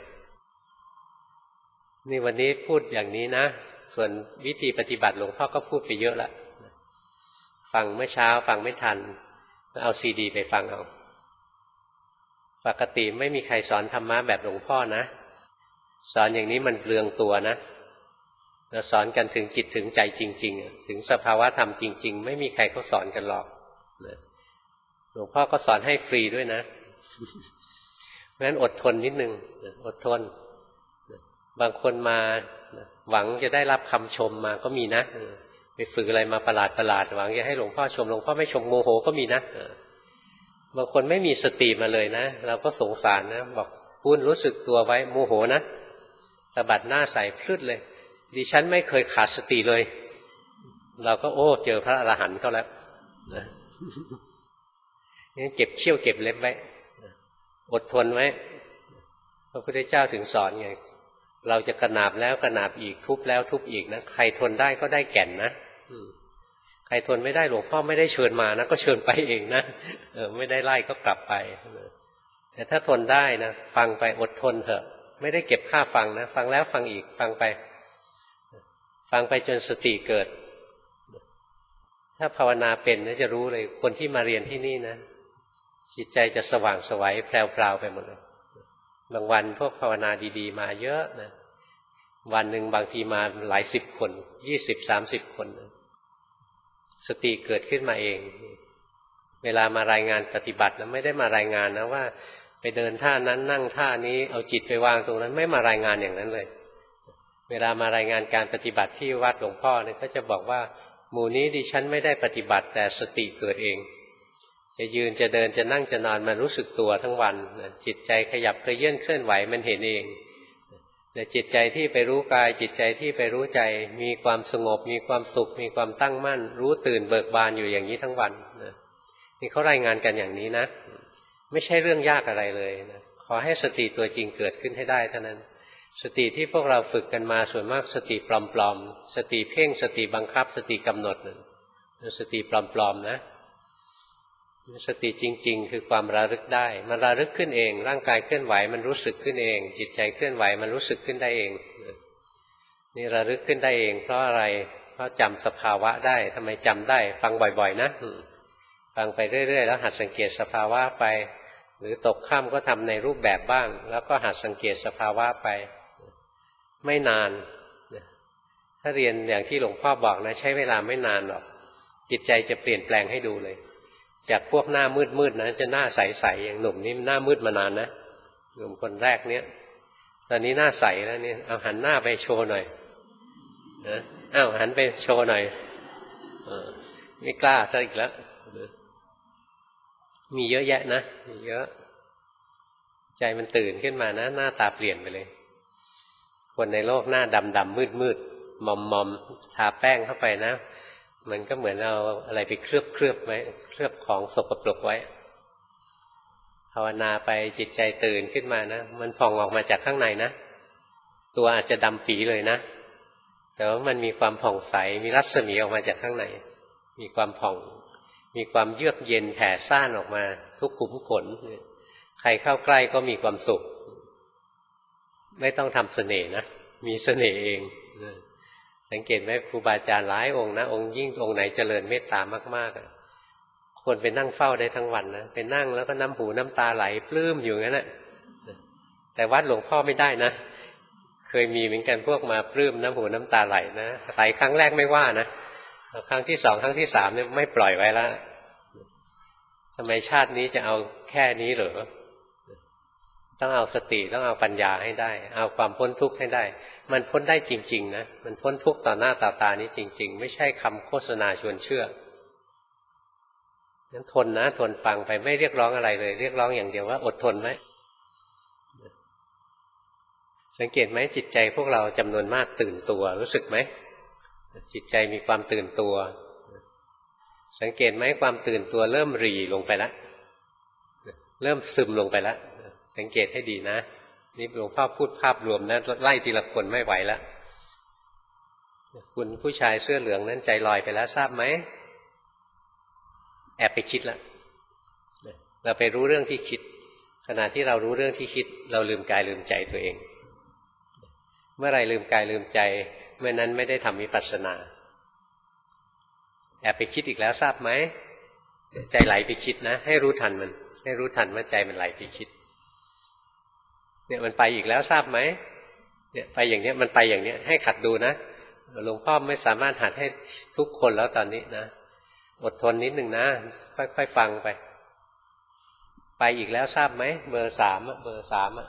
S1: นี่วันนี้พูดอย่างนี้นะส่วนวิธีปฏิบัติหลวงพ่อก็พูดไปเยอะละฟังเมื่อเช้าฟังไม่ทันเอาซีดีไปฟังเอาปกติไม่มีใครสอนธรรมะแบบหลวงพ่อนะสอนอย่างนี้มันเปลืองตัวนะเราสอนกันถึงจิตถึงใจจริงๆถึงสภาวะธรรมจริงๆไม่มีใครเขาสอนกันหรอกหลวงพ่อก็สอนให้ฟรีด้วยนะเพราะฉะนั้นอดทนนิดนึงอดทนบางคนมาหวังจะได้รับคำชมมาก็มีนะไปฝึกอะไรมาประหลาดประหลาดหวังจะให้หลวงพ่อชมหลวงพ่อไม่ชมโมโหก็มีนะบางคนไม่มีสติมาเลยนะเราก็สงสารนะบอกคุณรู้สึกตัวไว้โมโหนะตบัดหน้าใส่พลึดเลยดิฉันไม่เคยขาดสติเลยเราก็โอ้เจอพระอรหันต์เขาแล้วนะนี่เก็บเขี้ยวเก็บเล็บไว้อดทนไว้พระพุทธเจ้าถึงสอนไงเราจะกระนาบแล้วกระนาบอีกทุบแล้วทุบอีกนะใครทนได้ก็ได้แก่นนะใครทนไม่ได้หลวงพ่อไม่ได้เชิญมานะก็เชิญไปเองนะเออไม่ได้ไล่ก็กลับไปแต่ถ้าทนได้นะฟังไปอดทนเถอะไม่ได้เก็บค่าฟังนะฟังแล้วฟังอีกฟังไปฟังไปจนสติเกิดถ้าภาวนาเป็นนะจะรู้เลยคนที่มาเรียนที่นี่นะจิตใจจะสว่างไสวแพรวๆไปหมดเลยบางวันพวกภาวนาดีๆมาเยอะนะวันหนึ่งบางทีมาหลายสิบคนยี่สิบสามสิบคนสติเกิดขึ้นมาเองเวลามารายงานปฏิบัตินะไม่ได้มารายงานนะว่าไปเดินท่านั้นนั่งท่านี้เอาจิตไปวางตรงนั้นไม่มารายงานอย่างนั้นเลยเวลามารายงานการปฏิบัติที่วัดหลวงพ่อเนี่ยก็จะบอกว่าหมู่นี้ดิฉันไม่ได้ปฏิบัติแต่สติเกิดเองจะยืนจะเดินจะนั่งจะนอนมันรู้สึกตัวทั้งวันจิตใจขยับกระเยื่อนเคลื่อนไหวมันเห็นเองแต่จิตใจที่ไปรู้กายจิตใจที่ไปรู้ใจมีความสงบมีความสุขมีความตั้งมั่นรู้ตื่นเบิกบานอยู่อย่างนี้ทั้งวันนี่เขารายงานกันอย่างนี้นะไม่ใช่เรื่องยากอะไรเลยนะขอให้สติตัวจริงเกิดขึ้นให้ได้เท่านั้นสติที่พวกเราฝึกกันมาส่วนมากสติปลอมๆสติเพ่งสติบังคับสติกำหนดนั่นสติปลอมๆนะสติจริงๆคือความระลึกได้มันระลึกขึ้นเองร่างกายเคลื่อนไหวมันรู้สึกขึ้นเองจิตใจเคลื่อนไหวมันรู้สึกขึ้นได้เองนี่ระลึกขึ้นได้เองเพราะอะไรเพราะจำสภาวะได้ทำไมจำได้ฟังบ่อยๆนะฟังไปเรื่อยๆแล้วหัดสังเกตสภาวะไปหรือตกค่ำก็ทำในรูปแบบบ้างแล้วก็หัดสังเกตสภาวะไปไม่นานถ้าเรียนอย่างที่หลวงพ่อบอกนะใช้เวลาไม่นานหรอกจิตใจจะเปลี่ยนแปลงให้ดูเลยจากพวกหน้ามืดๆนะจะหน้าใสๆอย่างหนุ่มนี่หน้ามืดมานานนะหนุ่มคนแรกเนี้ยตอนนี้หน้าใสแล้วนี่เอาหันหน้าไปโชว์หน่อยนะอ้าวหันไปโชว์หน่อยเออไม่กล้าซะอีกแล้วมีเยอะแยะนะมีเยอะใจมันตื่นขึ้นมานะหน้าตาเปลี่ยนไปเลยคนในโลกหน้าดำดำมืดมืดมอมมอมทาแป้งเข้าไปนะมันก็เหมือนเอาอะไรไปเคลือบเคลือบไว้เคลือบของสกปรกไว้ภาวนาไปจิตใจตื่นขึ้นมานะมันผ่องออกมาจากข้างในนะตัวอาจจะดำปีเลยนะแต่ว่ามันมีความผ่องใสมีรัศมีออกมาจากข้างในมีความผ่องมีความเยือกเย็นแผ่ซ่านออกมาทุกขุมขนใครเข้าใกล้ก็มีความสุขไม่ต้องทำเสน่ห์นะมีเสน่ห์เองสังเกตไหมครูบาอาจารย์หลายองค์นะองค์ยิ่งองค์ไหนเจริญเมตตามากๆคนไปนั่งเฝ้าได้ทั้งวันนะไปนั่งแล้วก็น้ำหูน้ำตาไหลปลื้มอยู่งั้นแหละแต่วัดหลวงพ่อไม่ได้นะเคยมีเหมือนกันพวกมาปลื้มน้ำหูน้ำตาไหลนะไหลครั้งแรกไม่ว่านะครั้งที่สองครั้งที่สามเนี่ยไม่ปล่อยไว้แล้วทำไมชาตินี้จะเอาแค่นี้เหรอต้องเอาสติต้องเอาปัญญาให้ได้เอาความพ้นทุกข์ให้ได้มันพ้นได้จริงๆนะมันพ้นทุกข์ต่อหน้าต่อตานี้จริงๆไม่ใช่คำโฆษณาชวนเชื่องั้นทนนะทนฟังไปไม่เรียกร้องอะไรเลยเรียกร้องอย่างเดียวว่าอดทนไหมสังเกตไหมจิตใจพวกเราจำนวนมากตื่นตัวรู้สึกไหมจิตใจมีความตื่นตัวสังเกตไหมความตื่นตัวเริ่มหรี่ลงไปแล้วเริ่มซึมลงไปแล้วสังเกตให้ดีนะนี่หลวงพ่อพูดภาพรวมนะไล่ทีละคนไม่ไหวแล้วคุณผู้ชายเสื้อเหลืองนั้นใจลอยไปแล้วทราบไหมแอบไปคิดแล้วเราไปรู้เรื่องที่คิดขณะที่เรารู้เรื่องที่คิดเราลืมกายลืมใจตัวเองเมื่อไรลืมกายลืมใจเมื่อนั้นไม่ได้ทำวิปัสสนาแอบไปคิดอีกแล้วทราบไหมใจไหลไปคิดนะให้รู้ทันมันให้รู้ทันว่าใจมันไหลไปคิดเนี่ยมันไปอีกแล้วทราบไหมเนี่ยไปอย่างเนี้ยมันไปอย่างเนี้ยให้ขัดดูนะหลวงพ่อไม่สามารถหัดให้ทุกคนแล้วตอนนี้นะอดทนนิดหนึ่งนะค่อยๆฟังไปไปอีกแล้วทราบไหมเบอร์สามอะเบอร์สามอะ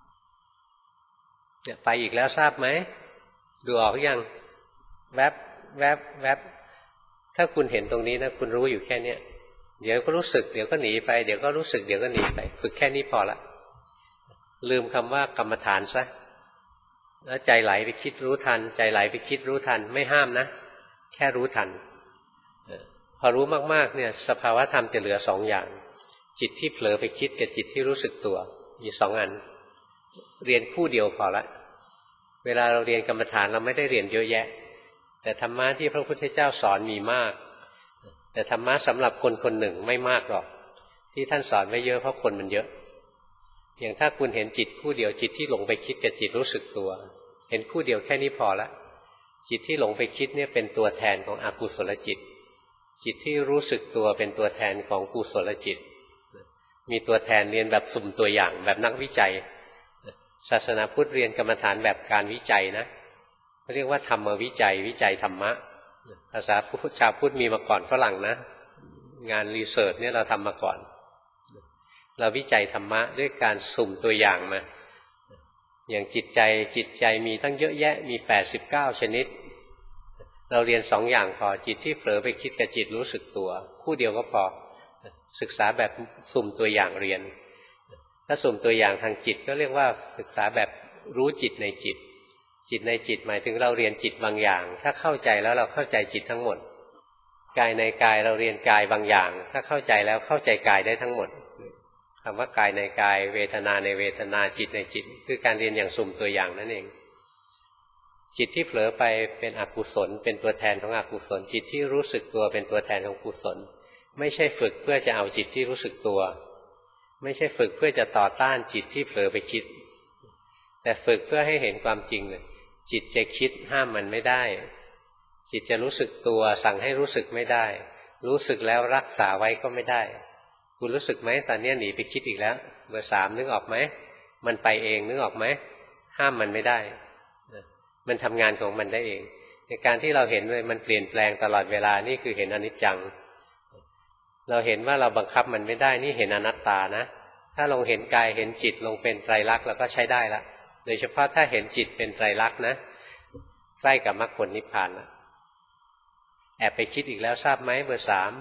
S1: เนี่ยไปอีกแล้วทราบไหมดูออกหรือยังแวบแวบแวบถ้าคุณเห็นตรงนี้นะคุณรู้อยู่แค่เนี้ยเดี๋ยวก็รู้สึกเดี๋ยวก็หนีไปเดี๋ยวก็รู้สึกเดี๋ยวก็หนีไปฝึกแค่นี้พอละลืมคำว่ากรรมฐานซะแล้วใจไหลไปคิดรู้ทันใจไหลไปคิดรู้ทันไม่ห้ามนะแค่รู้ทันพอรู้มากๆเนี่ยสภาวะธรรมจะเหลือสองอย่างจิตที่เผลอไปคิดกับจิตที่รู้สึกตัวมีสองอันเรียนคู่เดียวพอละเวลาเราเรียนกรรมฐานเราไม่ได้เรียนเยอะแยะแต่ธรรมะที่พระพุทธเจ้าสอนมีมากแต่ธรรมะสำหรับคนคนหนึ่งไม่มากหรอกที่ท่านสอนไว้เยอะเพราะคนมันเยอะอย่างถ้าคุณเห็นจิตคู่เดียวจิตที่หลงไปคิดกับจิตรู้สึกตัวเห็นคู่เดียวแค่นี้พอละจิตที่หลงไปคิดเนี่ยเป็นตัวแทนของอกุศลจิตจิตที่รู้สึกตัวเป็นตัวแทนของกุศลจิตมีตัวแทนเรียนแบบสุ่มตัวอย่างแบบนักวิจัยศาสนาพุทธเรียนกรรมฐานแบบการวิจัยนะเขาเรียกว่าธรรมวิจัยวิจัยธรรมะภาษาพุทธชาวพุทธมีมาก่อนฝรั่งนะงานรีเสิร์ชเนี่ยเราทำมาก่อนเราวิจัยธรรมะด้วยการสุ่มตัวอย่างมาอย่างจิตใจจิตใจมีตั้งเยอะแยะมีแปดสิบเก้าชนิดเราเรียนสองอย่างพอจิตที่เผลอไปคิดกับจิตรู้สึกตัวคู่เดียวก็พอศึกษาแบบสุ่มตัวอย่างเรียนถ้าสุ่มตัวอย่างทางจิตก็เรียกว่าศึกษาแบบรู้จิตในจิตจิตในจิตหมายถึงเราเรียนจิตบางอย่างถ้าเข้าใจแล้วเราเข้าใจจิตทั้งหมดกายในกายเราเรียนกายบางอย่างถ้าเข้าใจแล้วเข้าใจกายได้ทั้งหมดคำว่ากายในกายเวทนาในเวทนาจิตในจิตคือการเรียนอย่างสุ่มตัวอย่างนั่นเองจิตที่เผลอไปเป็นอกุศลเป็นตัวแทนของอกุศลจิตที่รู้สึกตัวเป็นตัวแทนของกุศลไม่ใช่ฝึกเพื่อจะเอาจิตที่รู้สึกตัวไม่ใช่ฝึกเพื่อจะต่อต้านจิตที่เผลอไปคิดแต่ฝึกเพื่อให้เห็นความจริงเลยจิตจะคิดห้ามมันไม่ได้จิตจะรู้สึกตัวสั่งให้รู้สึกไม่ได้รู้สึกแล้วรักษาไว้ก็ไม่ได้คุณรู้สึกไหมตอนนี้หนีไปคิดอีกแล้วเบอร์สามนึกออกไหมมันไปเองนึกออกไหมห้ามมันไม่ได้มันทำงานของมันได้เองในการที่เราเห็นเลยมันเปลี่ยนแปลงตลอดเวลานี่คือเห็นอนิจจังเราเห็นว่าเราบังคับมันไม่ได้นี่เห็นอนัตตานะถ้าลงเห็นกายเห็นจิตลงเป็นไตรลักษณ์เราก็ใช้ได้ละโดยเฉพาะถ้าเห็นจิตเป็นไตรลักษณ์นะใกล้กับมรรคผลนิพพานละแอบไปคิดอีกแล้วทราบไหมเบอร์สาม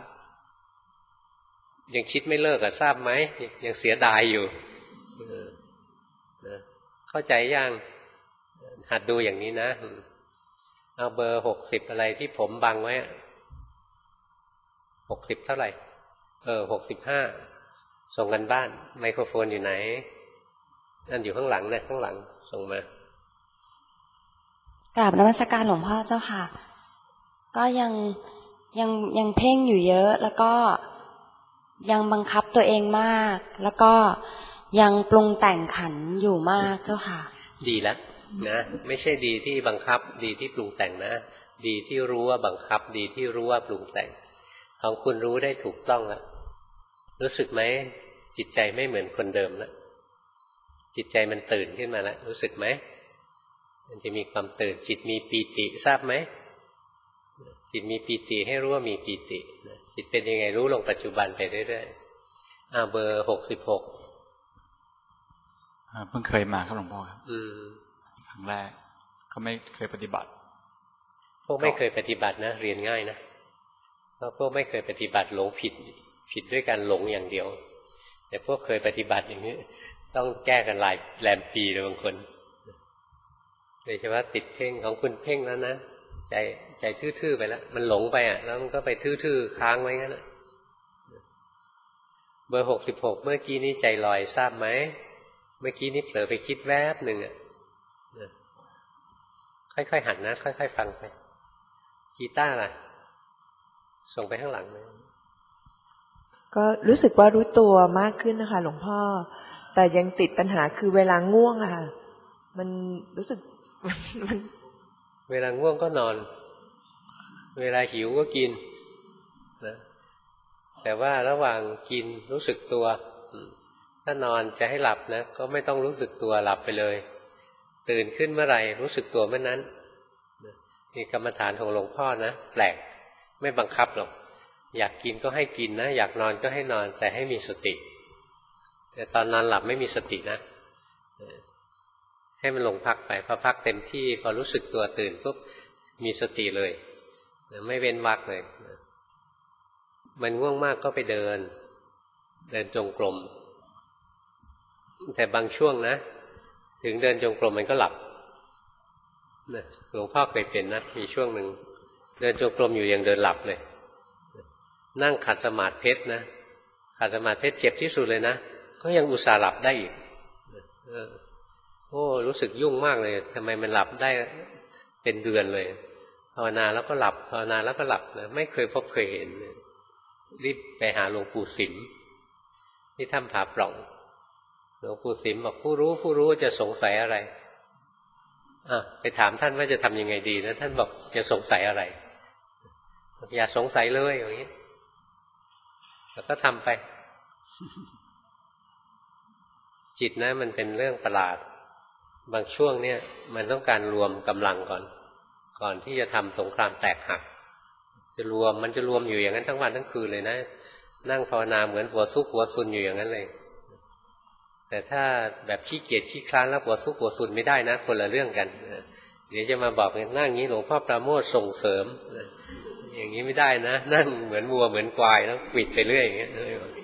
S1: ยังคิดไม่เลิกอะทราบไหมยังเสียดายอยู่เข้าใจยังหัดดูอย่างนี้นะเอาเบอร์หกสิบอะไรที่ผมบังไว้หกสิบเท่าไหร่เออหกสิบห้าส่งกันบ้านไมโครโฟนอยู่ไหนนั่นอยู่ข้างหลังนะข้างหลังส่งมาก
S3: ราบนมัสการหลวงพ่อเจ้าค่ะก็ยังยังยังเพ่งอยู่เยอะแล้วก็ยังบังคับตัวเองมากแล้วก็ยังปรุงแต่งขันอยู่มากเจ้าค่ะ
S1: ดีแล้วนะไม่ใช่ดีที่บังคับดีที่ปรุงแต่งนะดีที่รู้ว่าบังคับดีที่รู้ว่าปรุงแต่งของคุณรู้ได้ถูกต้องแล้วรู้สึกไหมจิตใจไม่เหมือนคนเดิมแล้วจิตใจมันตื่นขึ้นมาแล้วรู้สึกไหมมันจะมีความตื่นจิตมีปีติทราบไหมจิตมีปีติให้รู้ว่ามีปีติจิตเป็นยังไงรู้ลงปัจจุบันไปเรื่อยๆอ่าเบอร์หกสิบหก
S4: เพิ่งเคยมาครับหลวงพ่อครับครั้งแรกก็ไม่เคยปฏิบัติ
S1: พวกไม่เคยปฏิบัตินะเรียนง่ายนะเพราะพวกไม่เคยปฏิบัติหลงผิดผิดด้วยการหลงอย่างเดียวแต่พวกเคยปฏิบัติอย่างนี้ต้องแก้กันหลายแรมปีเลยบางคนโดยเฉพาะติดเพ่งของคุณเพ่งแล้วนะใจใจทื่อๆไปแล้วมันหลงไปอ่ะแล้วมันก็ไปทื่อๆค้างไว้งั้นอ่ะเบอร์หกสิบหกเมื่อกี้นี้ใจลอยทราบไหมเมื่อกี้นี้เผลอไปคิดแวบหนึ่งอ่ะค่อยๆหัดนะค่อยๆฟังไปกีตาร์ล่ะส่งไปข้างหลังเลย
S5: ก็รู้สึกว่ารู้ตัวมากขึ้นนะคะหลวงพ่อแต่ยังติดปัญหาคือเวลาง่วงอะค่ะมันรู้สึกมัน
S1: เวลาง่วงก็นอนเวลาหิวก็กินนะแต่ว่าระหว่างกินรู้สึกตัวถ้านอนจะให้หลับนะก็ไม่ต้องรู้สึกตัวหลับไปเลยตื่นขึ้นเมื่อไหร่รู้สึกตัวเมื่อนั้นนี่กรรมฐานของหลวงพ่อนะแปลกไม่บังคับหรอกอยากกินก็ให้กินนะอยากนอนก็ให้นอนแต่ให้มีสติแต่ตอนนอนหลับไม่มีสตินะให้มันลงพักไปพอพักเต็มที่พอรู้สึกตัวตื่นปุ๊บมีสติเลยไม่เว้นวรรคเลยมันง่วงมากก็ไปเดินเดินจงกรมแต่บางช่วงนะถึงเดินจงกรมมันก็หลับหลวงพ่อเคยเป็นนะมีช่วงหนึ่งเดินจงกรมอยู่ยังเดินหลับเลยนั่งขัดสมาธิเพชรนะขัดสมาธิเพชรเจ็บที่สุดเลยนะก็ยังอุตส่าห์หลับได้อีกโอ้รู้สึกยุ่งมากเลยทำไมมันหลับได้เป็นเดือนเลยภาวนาแล้วก็หลับภาวนาแล้วก็หลับนะไม่เคยพบเคยเห็นรีบไปหาหลวงปู่สิมที่ถ้ำผาปล่องหลวงปู่สิมบอกผู้รู้ผู้รู้จะสงสัยอะไรอ่ะไปถามท่านว่าจะทำยังไงดีนะท่านบอกจะสงสัยอะไรอย่าสงสัยเลยอย่างนี้แล้วก็ทำไปจิตนะมันเป็นเรื่องประหลาดบางช่วงเนี่ยมันต้องการรวมกำลังก่อนก่อนที่จะทำสงครามแตกหักจะรวมมันจะรวมอยู่อย่างนั้นทั้งวันทั้งคืนเลยนะนั่งภาวนาเหมือนหัวซุกหัวซุนอยู่อย่างนั้นเลยแต่ถ้าแบบขี้เกียจขี้คลานแล้วหัวซุกหัวซุนไม่ได้นะคนละเรื่องกันเดี๋ยวจะมาบอกนั่งอย่างนี้หลวงพ่อปราโมทย์ส่งเสริมอย่างนี้ไม่ได้นะนั่งเหมือนวัวเหมือนควายแล้วปิดไปเรื่อยอย่างเงี้ย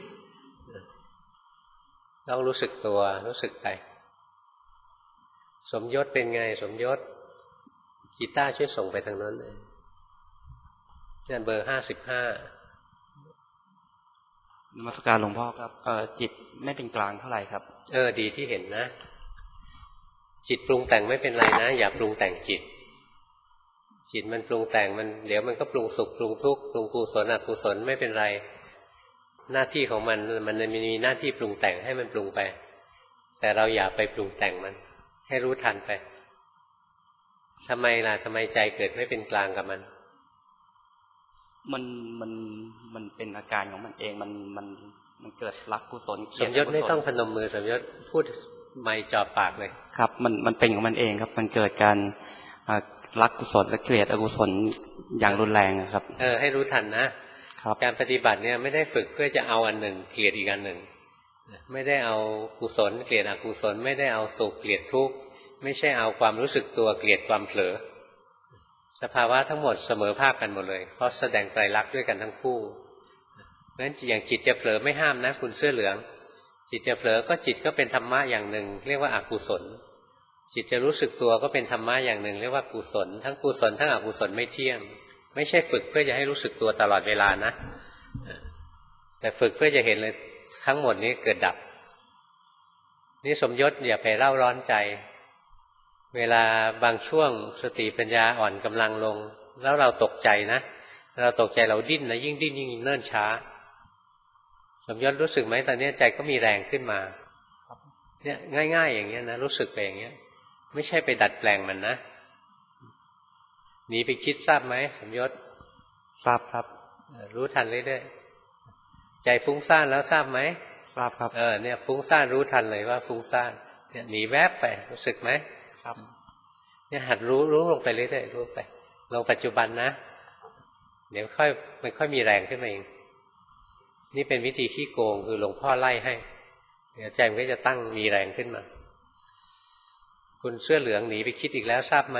S1: ต้องรู้สึกตัวรู้สึกไปสมยศเป็นไงสมยศกีตาร์ช่วยส่งไปทางนั้นเลยนี่เบอร์ห้าสิบห้าน
S6: มัสการหลวงพ่อครับเอ่อจิตไม่เป็นกลางเท่าไหร่ครับ
S1: เออดีที่เห็นนะจิตปรุงแต่งไม่เป็นไรนะอย่าปรุงแต่งจิตจิตมันปรุงแต่งมันเดี๋ยวมันก็ปรุงสุขปรุงทุกข์ปรุงกุศลอกุศลไม่เป็นไรหน้าที่ของมันมันมีหน้าที่ปรุงแต่งให้มันปรุงไปแต่เราอย่าไปปรุงแต่งมันให้รู้ทันไปทำไมล่ะทำไมใจเกิดไม่เป็นกลางกับมัน
S6: มันมันมันเป็นอาการของมันเองมันมันมันเกิดรักกุศลเกลี
S1: ยดสมยศไม่ต้องพนมมือสมยศพูดไม่จ่อปากเลย
S6: ครับมันมันเป็นของมันเองครับมันเกิดการรักกุศลและเกลียดอกุศลอย่างรุนแรงครับ
S1: เออให้รู้ทันนะครับการปฏิบัติเนี่ยไม่ได้ฝึกเพื่อจะเอาอันหนึ่งเกลียดอีกอันหนึ่งไม่ได้เอากุศลเกลียดอกุศลไม่ได้เอาสุขเกลียดทุกข์ไม่ใช่เอาความรู้สึกตัวเกลียดความเผลอสภาวะทั้งหมดเสมอภาคกันหมดเลยเพราะแสดงไตรลักษณ์ด้วยกันทั้งคู่เพราะฉะนั้นอย่างจิตจะเผลอไม่ห้ามนะคุณเสื้อเหลืองจิตจะเผลอก็จิตก็เป็นธรรมะอย่างหนึ่งเรียกว่าอกุศลจิตจะรู้สึกตัวก็เป็นธรรมะอย่างหนึ่งเรียกว่ากุศลทั้งกุศลทั้งอกุศลไม่เที่ยงไม่ใช่ฝึกเพื่อจะให้รู้สึกตัวตลอดเวลานะแต่ฝึกเพื่อจะเห็นเลยทั้งหมดนี้เกิดดับนี่สมยศอย่าไปเร่าร้อนใจเวลาบางช่วงสติปัญญาอ่อนกำลังลงแล้วเราตกใจนะเราตกใจเราดิ้นนะยิ่งดิ้นยิ่งเนิ่นช้าสมยศรู้สึกไหมตอนนี้ใจก็มีแรงขึ้นมาเนี่ยง่ายๆอย่างเงี้ยนะรู้สึกไปอย่างเงี้ยไม่ใช่ไปดัดแปลงมันนะหนีไปคิดทราบไหมสมยศ
S6: ทราบครับ
S1: รู้ทันเรื่อยๆใจฟุ้งซ่านแล้วทราบไหม
S6: ทราบครับ
S1: เออเนี่ยฟุ้งซ่านรู้ทันเลยว่าฟุ้งซ่านเนี่ยหนีแวบไปรู้สึกไหม
S6: ครับ
S1: เนี่ยหัดรู้รู้ลงไปเรื่อยๆรู้ไปลงปัจจุบันนะเดี๋ยวค่อยมันค่อยมีแรงขึ้นมาเองนี่เป็นวิธีขี้โกงคือหลวงพ่อไล่ให้เดี๋ยวใจมันก็จะตั้งมีแรงขึ้นมาคุณเสื้อเหลืองหนีไปคิดอีกแล้วทราบไหม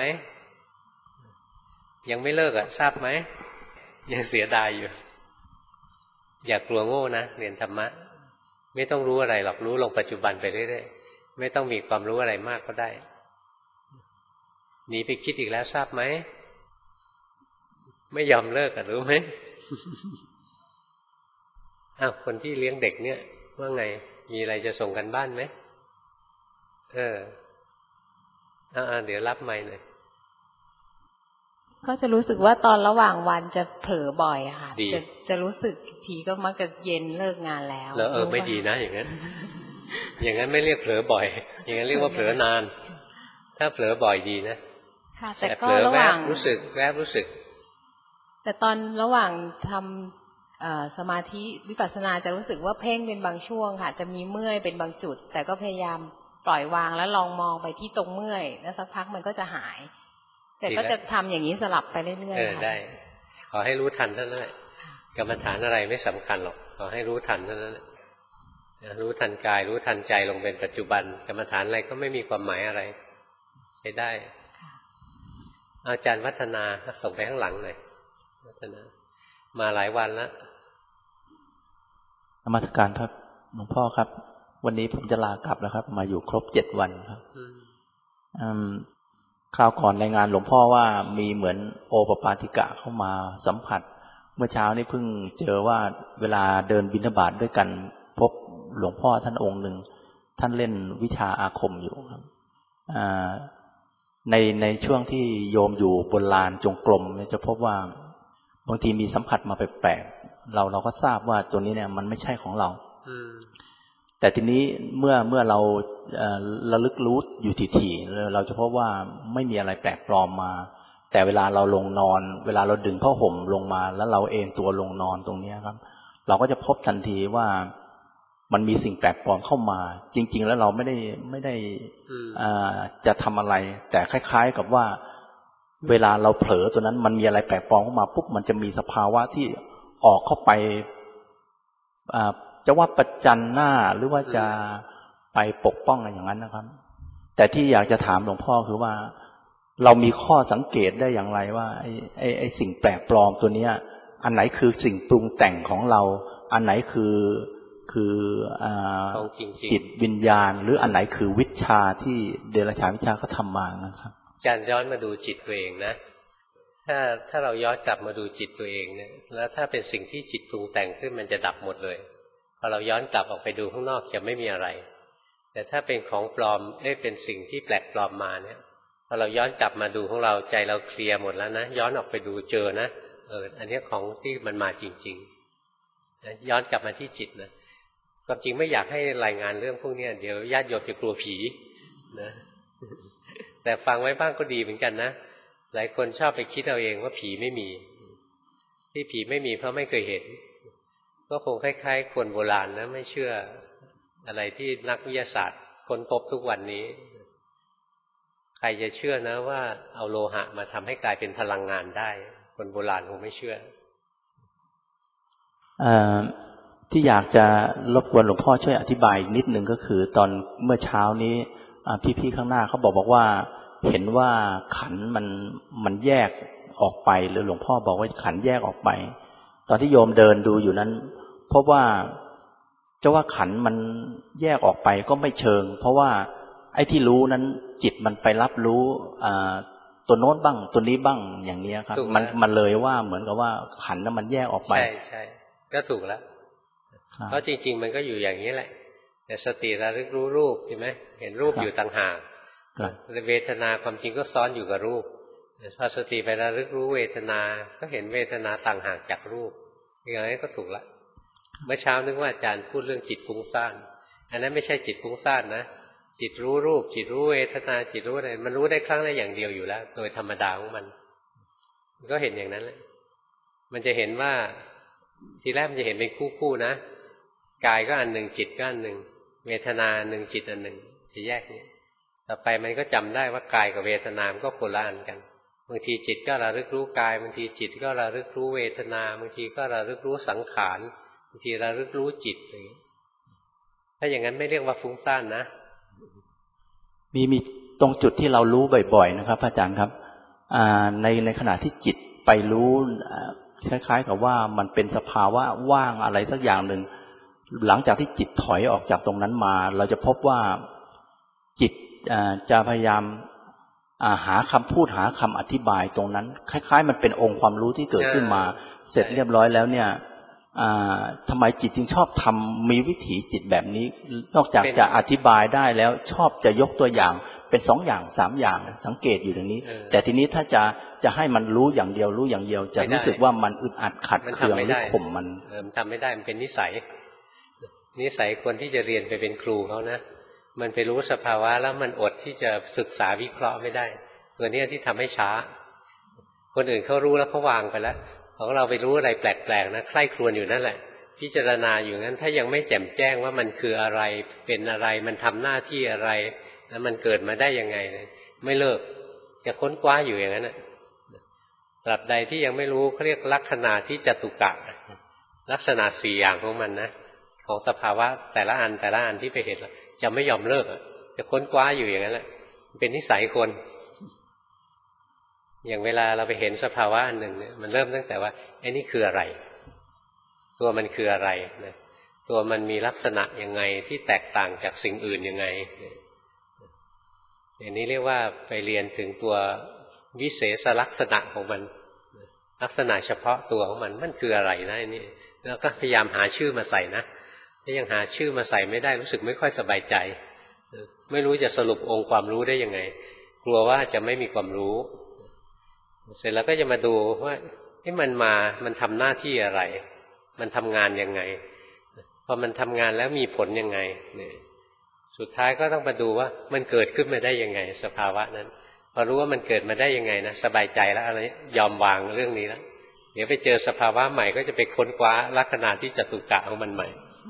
S1: ยังไม่เลิกอ่ะทราบไหมยังเสียดายอยู่อย่ากลัวโง่นะเรียนธรรมะไม่ต้องรู้อะไรหรอกรู้ลงปัจจุบันไปเรื่อยๆไม่ต้องมีความรู้อะไรมากก็ได้หนีไปคิดอีกแล้วทราบไหมไม่ยอมเลิกอ่ะรู้ไหม อ้าวคนที่เลี้ยงเด็กเนี่ยว่าไงมีอะไรจะส่งกันบ้านไหมเอออ่าเดี๋ยวรับไมค์หน่อย
S7: ก็จะรู้สึกว่าตอนระหว่างวันจะเผลอบ่อยอะค่ะจะจะรู้สึกทีก็มักจะเย็นเลิกงานแล้ว
S1: แล้วเออไม่ดีนะอย่างนั้น อย่างนั้นไม่เรียกเผลอบ่อยอย่างนั้นเรียกว่าเผลอนานถ้าเผลอบ่อยดีนะ
S7: ค่ะแต่ก็ระหว่าง
S1: รู้สึกแวบรู้สึก
S7: แต่ตอนระหว่างทำสมาธิวิปัสสนาจะรู้สึกว่าเพ่งเป็นบางช่วงค่ะจะมีเมื่อยเป็นบางจุดแต่ก็พยายามปล่อยวางแล้วลองมองไปที่ตรงเมื่อยแล้วสักพักมันก็จะหายแต่ก็จะทำอย่างนี้สลับไปเรื่อยๆ
S1: เออได้ขอให้รู้ทันเท่านั้นแหละกรรมฐานอะไรไม่สำคัญหรอกขอให้รู้ทันเท่านั้นแหละรู้ทันกายรู้ทันใจลงเป็นปัจจุบันกรรมฐานอะไรก็ไม่มีความหมายอะไรใช้ได้อาจารย์วัฒนาส่งไปข้างหลังหน่อยวัฒนามาหลายวันแล้ว
S8: นมัสการครับหลวงพ่อครับวันนี้ผมจะลากลับแล้วครับมาอยู่ครบเจ็ดวันครับคราวก่อนรายงานหลวงพ่อว่ามีเหมือนโอปปาติกะเข้ามาสัมผัสเมื่อเช้านี้เพิ่งเจอว่าเวลาเดินบิณฑบาตด้วยกันพบหลวงพ่อท่านองค์หนึ่งท่านเล่นวิชาอาคมอยู่ครับในในช่วงที่โยมอยู่บนลานจงกรมจะพบว่าบางทีมีสัมผัสมาแปลกๆเราเราก็ทราบว่าตัวนี้เนี่ยมันไม่ใช่ของเราแต่ทีนี้เมื่อเมื่อเราระลึกรู้อยู่ถี่ๆเราจะพบว่าไม่มีอะไรแปลกปลอมมาแต่เวลาเราลงนอนเวลาเราดึงผ้าห่มลงมาแล้วเราเอนตัวลงนอนตรงนี้ครับเราก็จะพบทันทีว่ามันมีสิ่งแปลกปลอมเข้ามาจริงๆแล้วเราไม่ได้ไม่ได้จะทำอะไรแต่คล้ายๆกับว่าเวลาเราเผลอตัวนั้นมันมีอะไรแปลกปลอมเข้ามาปุ๊บมันจะมีสภาวะที่ออกเข้าไปจะว่าประจันหน้าหรือว่าจะไปปกป้องอะไรอย่างนั้นนะครับแต่ที่อยากจะถามหลวงพ่อคือว่าเรามีข้อสังเกตได้อย่างไรว่าไอ้ไอ้ไอ้สิ่งแปลกปลอมตัวเนี้ยอันไหนคือสิ่งปรุงแต่งของเราอันไหนคือคือจิตวิญญาณหรืออันไหนคือวิชาที่เดรัจฉานวิชาเขาทำมานะครับ
S1: อาจารย์ย้อนมาดูจิตตัวเองนะถ้าถ้าเราย้อนกลับมาดูจิตตัวเองเนี่ยแล้วถ้าเป็นสิ่งที่จิตปรุงแต่งขึ้นมันจะดับหมดเลยพอเราย้อนกลับออกไปดูข้างนอกจะไม่มีอะไรแต่ถ้าเป็นของปลอมเอ้ยเป็นสิ่งที่แปลกปลอมมาเนี่ยพอเราย้อนกลับมาดูของเราใจเราเคลียร์หมดแล้วนะย้อนออกไปดูเจอนะเอออันนี้ของที่มันมาจริงๆนะย้อนกลับมาที่จิตนะความจริงไม่อยากให้รายงานเรื่องพวกนี้เดี๋ยวญาติโยมจะกลัวผีนะแต่ฟังไว้บ้างก็ดีเหมือนกันนะหลายคนชอบไปคิดเอาเองว่าผีไม่มีที่ผีไม่มีเพราะไม่เคยเห็นก็คงคล้ายๆคนโบราณนะไม่เชื่ออะไรที่นักวิทยาศาสตร์ค้นพบทุกวันนี้ใครจะเชื่อนะว่าเอาโลหะมาทำให้กลายเป็นพลังงานได้คนโบราณคงไม่เชื่อ
S8: ที่อยากจะรบกวนหลวงพ่อช่วยอธิบายนิดนึงก็คือตอนเมื่อเช้านี้พี่ๆข้างหน้าเขาบอกบอกว่าเห็นว่าขันมันมันแยกออกไปหรือหลวงพ่อบอกว่าขันแยกออกไปตอนที่โยมเดินดูอยู่นั้นเพราะว่าจะว่าขันมันแยกออกไปก็ไม่เชิงเพราะว่าไอ้ที่รู้นั้นจิตมันไปรับรู้ตัวโน้นบ้างตัวนี้บ้างอย่างนี้ครับมันมันเลยว่าเหมือนกับว่าขันนั้นมันแยกออกไป
S1: ใช่ใช่ก็ถูกแล้วเพราะจริงๆมันก็อยู่อย่างนี้แหละแต่สติระลึกรู้รูปใช่ไหมเห็นรูปอยู่ต่างหากเวทนาความจริงก็ซ้อนอยู่กับรูปพอสติไประลึกรู้เวทนาก็เห็นเวทนาต่างหากจากรูปอย่างนี้ก็ถูกละเมื่อเช้านึกว่าอาจารย์พูดเรื่องจิตฟุ้งซ่านอันนั้นไม่ใช่จิตฟุ้งซ่านนะจิตรู้รูปจิตรู้เวทนาจิตรู้อะไรมันรู้ได้ครั้งละอย่างเดียวอยู่แล้วโดยธรรมดาของมันก็เห็นอย่างนั้นแหละมันจะเห็นว่าทีแรกมันจะเห็นเป็นคู่ๆนะกายก็อันหนึ่งจิตก็อันหนึ่งเวทนาอันหนึ่งจิตอันหนึ่งจะแยกนี้ต่อไปมันก็จำได้ว่ากายกับเวทนามันก็คนละอันกันบางทีจิตก็ระลึกรู้กายบางทีจิตก็ระลึกรู้เวทนาบางทีก็ระลึกรู้สังขารบางทีระลึกรู้จิตอย่างนี้ถ้าอย่างนั้นไม่เรียกว่าฟุ้งซ่านนะ
S8: มีมีตรงจุดที่เรารู้บ่อยๆนะครับอาจารย์ครับในในขณะที่จิตไปรู้คล้ายๆกับว่ามันเป็นสภาวะว่างอะไรสักอย่างหนึ่งหลังจากที่จิตถอยออกจากตรงนั้นมาเราจะพบว่าจิตจะพยายามหาคำพูดหาคำอธิบายตรงนั้นคล้ายๆมันเป็นองค์ความรู้ที่เกิดขึ้นมาเสร็จเรียบร้อยแล้วเนี่ยทำไมจิตจึงชอบทำมีวิถีจิตแบบนี้นอกจากจะอธิบายได้แล้วชอบจะยกตัวอย่างเป็นสองอย่างสามอย่างสังเกตอยู่อย่างนี้แต่ทีนี้ถ้าจะจะให้มันรู้อย่างเดียวรู้อย่างเดียวจะรู้สึกว่ามันอึดอัดขัดเคืองหรือข่มมัน
S1: มันทำไม่ได้มันเป็นนิสัยนิสัยคนที่จะเรียนไปเป็นครูเขานะมันไปรู้สภาวะแล้วมันอดที่จะศึกษาวิเคราะห์ไม่ได้ตัวนี้ที่ทำให้ช้าคนอื่นเขารู้แล้วเขาวางไปแล้วของเราไปรู้อะไรแปลกๆนะใคร่ครวญอยู่นั่นแหละพิจารณาอยู่งั้นถ้ายังไม่แจ่มแจ้งว่ามันคืออะไรเป็นอะไรมันทำหน้าที่อะไรแล้วมันเกิดมาได้ยังไงนะไม่เลิกจะค้นคว้าอยู่อย่างนั้นนะตราบใดที่ยังไม่รู้เขาเรียกลักษณะที่จตุกะลักษณะสี่อย่างของมันนะของสภาวะแต่ละอันแต่ละอันที่ไปเห็นจะไม่ยอมเลิกจะค้นคว้าอยู่อย่างนั้นแหละเป็นนิสัยคนอย่างเวลาเราไปเห็นสภาวะอันหนึ่งเนี่ยมันเริ่มตั้งแต่ว่าไอ้นี่คืออะไรตัวมันคืออะไรนะตัวมันมีลักษณะยังไงที่แตกต่างจากสิ่งอื่นยังไงอย่างนี้เรียกว่าไปเรียนถึงตัววิเศษลักษณะของมันลักษณะเฉพาะตัวของมันมันคืออะไรนะนี่แล้วก็พยายามหาชื่อมาใส่นะถ้ายังหาชื่อมาใส่ไม่ได้รู้สึกไม่ค่อยสบายใจไม่รู้จะสรุปองค์ความรู้ได้ยังไงกลัวว่าจะไม่มีความรู้เสร็จแล้วก็จะมาดูว่าที่มันมามันทำหน้าที่อะไรมันทำงานยังไงพอมันทำงานแล้วมีผลยังไงเนี่ยสุดท้ายก็ต้องมาดูว่ามันเกิดขึ้นมาได้ยังไงสภาวะนั้นพอรู้ว่ามันเกิดมาได้ยังไงนะสบายใจแล้วอะไรยอมวางเรื่องนี้แล้วเดี๋ยวไปเจอสภาวะใหม่ก็จะไปค้นคว้าลักษณะที่จตุกะของมันใหม่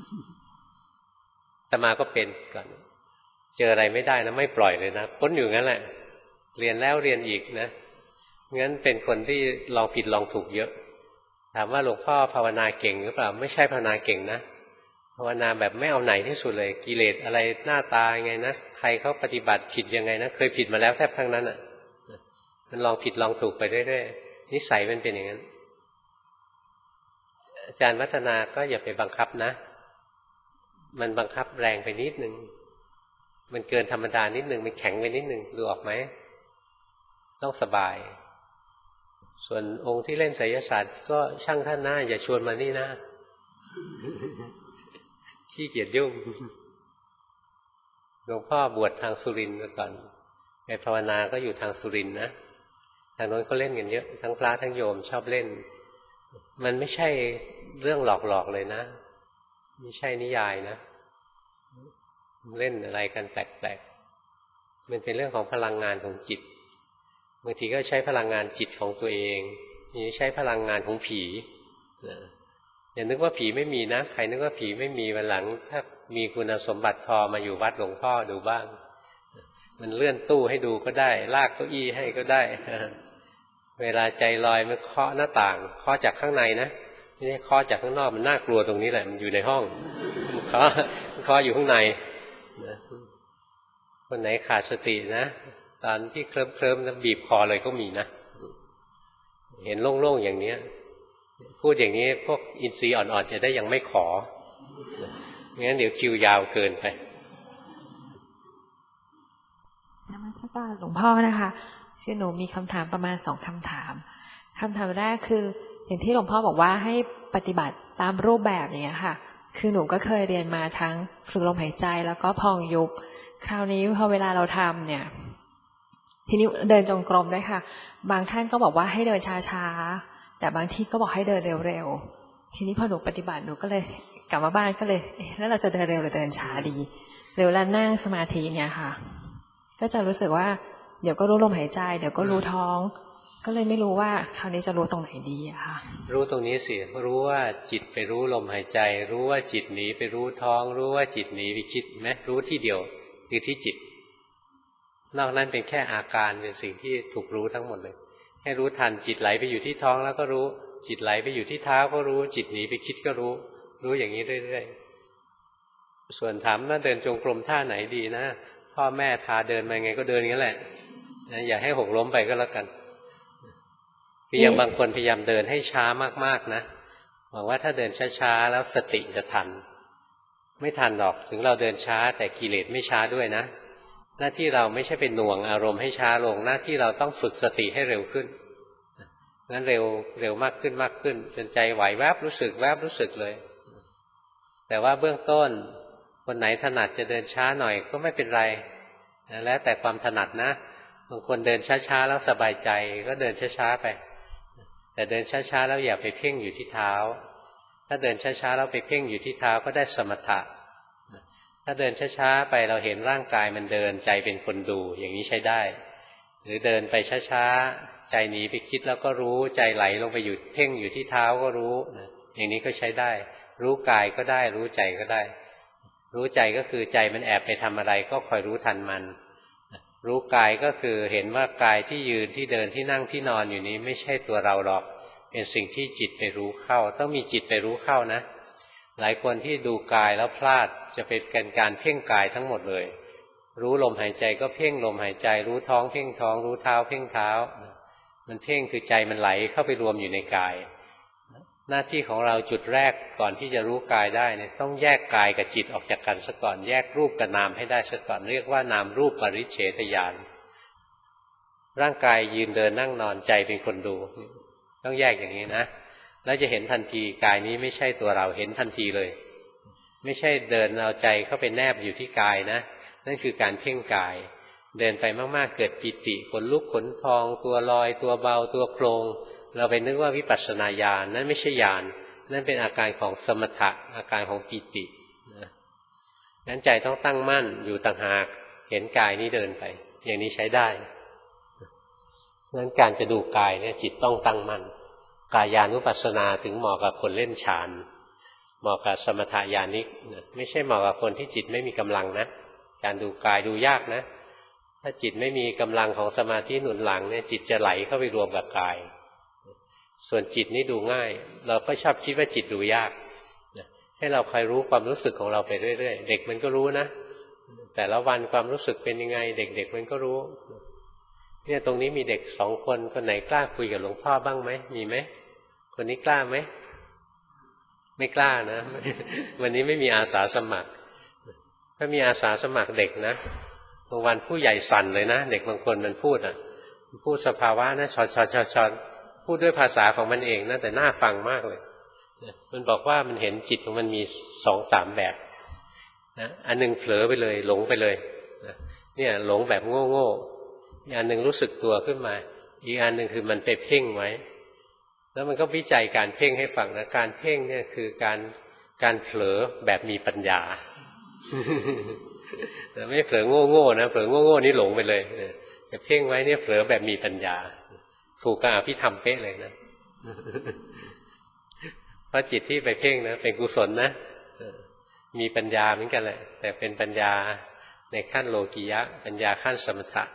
S1: อาตมาก็เป็นก่อนเจออะไรไม่ได้นะไม่ปล่อยเลยนะค้นอยู่งั้นแหละเรียนแล้วเรียนอีกนะงั้นเป็นคนที่ลองผิดลองถูกเยอะถามว่าหลวงพ่อภาวนาเก่งหรือเปล่าไม่ใช่ภาวนาเก่งนะภาวนาแบบไม่เอาไหนที่สุดเลยกิเลสอะไรหน้าตาไงนะใครเขาปฏิบัติผิดยังไงนะเคยผิดมาแล้วแทบทั้งนั้นอ่ะมันลองผิดลองถูกไปเรื่อยๆนิสัยมันเป็นอย่างนั้นอาจารย์วัฒนาก็อย่าไปบังคับนะมันบังคับแรงไปนิดนึงมันเกินธรรมดานิดนึงมันแข็งไปนิดนึงดูออกไหมต้องสบายส่วนองค์ที่เล่นไสยศาสตร์ก็ช่างท่านหน้าอย่าชวนมานี่นะขี้เกียจยุ่งหลวงพ่อบวชทางสุรินทร์ก่อนไปภาวนาก็อยู่ทางสุรินทร์นะทางโน้นก็เล่นกันเยอะทั้งพระทั้งโยมชอบเล่นมันไม่ใช่เรื่องหลอกๆเลยนะไม่ใช่นิยายนะเล่นอะไรกันแปลกๆมันเป็นเรื่องของพลังงานของจิตบางทีก็ใช้พลังงานจิตของตัวเองนี่ใช้พลังงานของผีอย่านึกว่าผีไม่มีนะใครนึกว่าผีไม่มีวันหลังถ้ามีคุณสมบัติพอมาอยู่วัดหลวงพ่อดูบ้างมันเลื่อนตู้ให้ดูก็ได้ลากเก้าอี้ให้ก็ได้เวลาใจลอยมันเคาะหน้าต่างเคาะจากข้างในนะไม่ใช่เคาะจากข้างนอกมันน่ากลัวตรงนี้แหละมันอยู่ในห้องเคาะเคาะอยู่ข้างในคนไหนขาดสตินะตอนที่เคลิ้มเคลิ้มแล้วบีบคอเลยก็มีนะเห็นโล่งๆอย่างนี้พูดอย่างนี้พวกอินทรีย์อ่อนๆจะได้ยังไม่ขอไม่งั้นเดี๋ยวคิวยาวเกินไป
S9: นมัสการหลวงพ่อนะคะคือหนูมีคำถามประมาณสองคำถามคำถามแรกคืออย่างที่หลวงพ่อบอกว่าให้ปฏิบัติตามรูปแบบอย่างเงี้ยค่ะคือหนูก็เคยเรียนมาทั้งฝึกลมหายใจแล้วก็พองยุบคราวนี้พอเวลาเราทำเนี่ยทีนี้เดินจงกรมด้วยค่ะบางท่านก็บอกว่าให้เดินช้าๆแต่บางที่ก็บอกให้เดินเร็วๆทีนี้พอหนูปฏิบัติหนูก็เลยกลับมาบ้านก็เลยแล้วเราจะเดินเร็วหรือเดินช้าดีเร็วแล้วนั่งสมาธิเนี่ยค่ะก็จะรู้สึกว่าเดี๋ยวก็รู้ลมหายใจเดี๋ยวก็รู้ท้องก็เลยไม่รู้ว่าคราวนี้จะรู้ตรงไหนดีอะค่ะ
S1: รู้ตรงนี้สิรู้ว่าจิตไปรู้ลมหายใจรู้ว่าจิตหนีไปรู้ท้องรู้ว่าจิตหนีไปคิดไหมรู้ที่เดียวคือที่จิตนอกนั้นเป็นแค่อาการเป็นสิ่งที่ถูกรู้ทั้งหมดเลยให้รู้ทันจิตไหลไปอยู่ที่ท้องแล้วก็รู้จิตไหลไปอยู่ที่เท้าก็รู้จิตหนีไปคิดก็รู้รู้อย่างนี้เรื่อยๆส่วนถามว่าเดินจงกรมท่าไหนดีนะพ่อแม่พาเดินมาไงก็เดินงั้นแหละนะอย่าให้หกล้มไปก็แล้วกันคืออย่างบางคนพยายามเดินให้ช้ามากๆนะหวังว่าถ้าเดินช้าๆแล้วสติจะทันไม่ทันหรอกถึงเราเดินช้าแต่กิเลสไม่ช้าด้วยนะหน้าที่เราไม่ใช่เป็นหน่วงอารมณ์ให้ช้าลงหน้าที่เราต้องฝึกสติให้เร็วขึ้นงั้นเร็วเร็วมากขึ้นมากขึ้นจนใจไหวแวบรู้สึกแวบรู้สึกเลยแต่ว่าเบื้องต้นคนไหนถนัดจะเดินช้าหน่อยก็ไม่เป็นไรแล้วแต่ความถนัดนะบางคนเดินช้าๆแล้วสบายใจก็เดินช้าๆไปแต่เดินช้าๆแล้วอย่าไปเพ่งอยู่ที่เท้าถ้าเดินช้าๆแล้วไปเพ่งอยู่ที่เท้าก็ได้สมถะถ้าเดินช้าๆไปเราเห็นร่างกายมันเดินใจเป็นคนดูอย่างนี้ใช้ได้หรือเดินไปช้าๆใจหนีไปคิดแล้วก็รู้ใจไหลลงไปอยู่เพ่งอยู่ที่เท้าก็รู้อย่างนี้ก็ใช้ได้รู้กายก็ได้รู้ใจก็ได้รู้ใจก็คือใจมันแอบไปทำอะไรก็คอยรู้ทันมันรู้กายก็คือเห็นว่ากายที่ยืนที่เดินที่นั่งที่นอนอยู่นี้ไม่ใช่ตัวเราหรอกเป็นสิ่งที่จิตไปรู้เข้าต้องมีจิตไปรู้เข้านะหลายคนที่ดูกายแล้วพลาดจะเป็นการเพ่งกายทั้งหมดเลยรู้ลมหายใจก็เพ่งลมหายใจรู้ท้องเพ่งท้องรู้เท้าเพ่งเท้ามันเพ่งคือใจมันไหลเข้าไปรวมอยู่ในกายหน้าที่ของเราจุดแรกก่อนที่จะรู้กายได้เนี่ยต้องแยกกายกับจิตออกจากกันซะก่อนแยกรูปกับนามให้ได้ซะก่อนเรียกว่านามรูปปริเฉทญาณร่างกายยืนเดินนั่งนอนใจเป็นคนดูต้องแยกอย่างนี้นะแล้วจะเห็นทันทีกายนี้ไม่ใช่ตัวเราเห็นทันทีเลยไม่ใช่เดินเอาใจเข้าไปแนบอยู่ที่กายนะนั่นคือการเพ่งกายเดินไปมากๆเกิดปิติขนลุกขนพองตัวลอยตัวเบาตัวโครงเราไปนึกว่าวิปัสสนาญาณนั่นไม่ใช่ญาณนั่นเป็นอาการของสมถะอาการของปิตินะงั้นใจต้องตั้งมั่นอยู่ต่างหากเห็นกายนี้เดินไปอย่างนี้ใช้ได้งั้นการจะดูกายเนี่ยจิตต้องตั้งมั่นกายานุปัสสนาถึงเหมาะกับคนเล่นฌานเหมาะกับสมถญาณิกนะไม่ใช่เหมาะกับคนที่จิตไม่มีกำลังนะการดูกายดูยากนะถ้าจิตไม่มีกำลังของสมาธิหนุนหลังเนี่ยจิตจะไหลเข้าไปรวมกับกายส่วนจิตนี่ดูง่ายเราก็ชอบคิดว่าจิตดูยากให้เราคอยรู้ความรู้สึกของเราไปเรื่อยๆเด็กมันก็รู้นะแต่ละวันความรู้สึกเป็นยังไงเด็กๆมันก็รู้เนี่ยตรงนี้มีเด็กสองคนคนไหนกล้าคุยกับหลวงพ่อบ้างไหมมีไหมคนนี้กล้าไหมไม่กล้านะ วันนี้ไม่มีอาสาสมัครถ้ามีอาสาสมัครเด็กนะบางวันผู้ใหญ่สั่นเลยนะเด็กบางคนมันพูดอ่ะพูดสภาวะนะชอดชอดชอดชอดพูดด้วยภาษาของมันเองนะแต่น่าฟังมากเลยมันบอกว่ามันเห็นจิตของมันมีสองสามแบบนะอันหนึ่งเผลอไปเลยหลงไปเลยนะเนี่ยหลงแบบโง่โง่อีกอันหนึ่งรู้สึกตัวขึ้นมาอีกอันหนึ่งคือมันไปเพ่งไว้แล้วมันก็วิจัยการเพ่งให้ฟังนะการเพ่งเนี่ยคือการการเผลอแบบมีปัญญา แต่ไม่เผลอโง่โง่นะเผลอโง่โง่นี่หลงไปเลยแต่เพ่งไว้เนี่ยเผลอแบบมีปัญญาถูกกับอภิธรรมเป๊ะเลยนะ เพราะจิตที่ไปเพ่งนะเป็นกุศลนะมีปัญญาเหมือนกันแหละแต่เป็นปัญญาในขั้นโลกิยะปัญญาขั้นสมถะ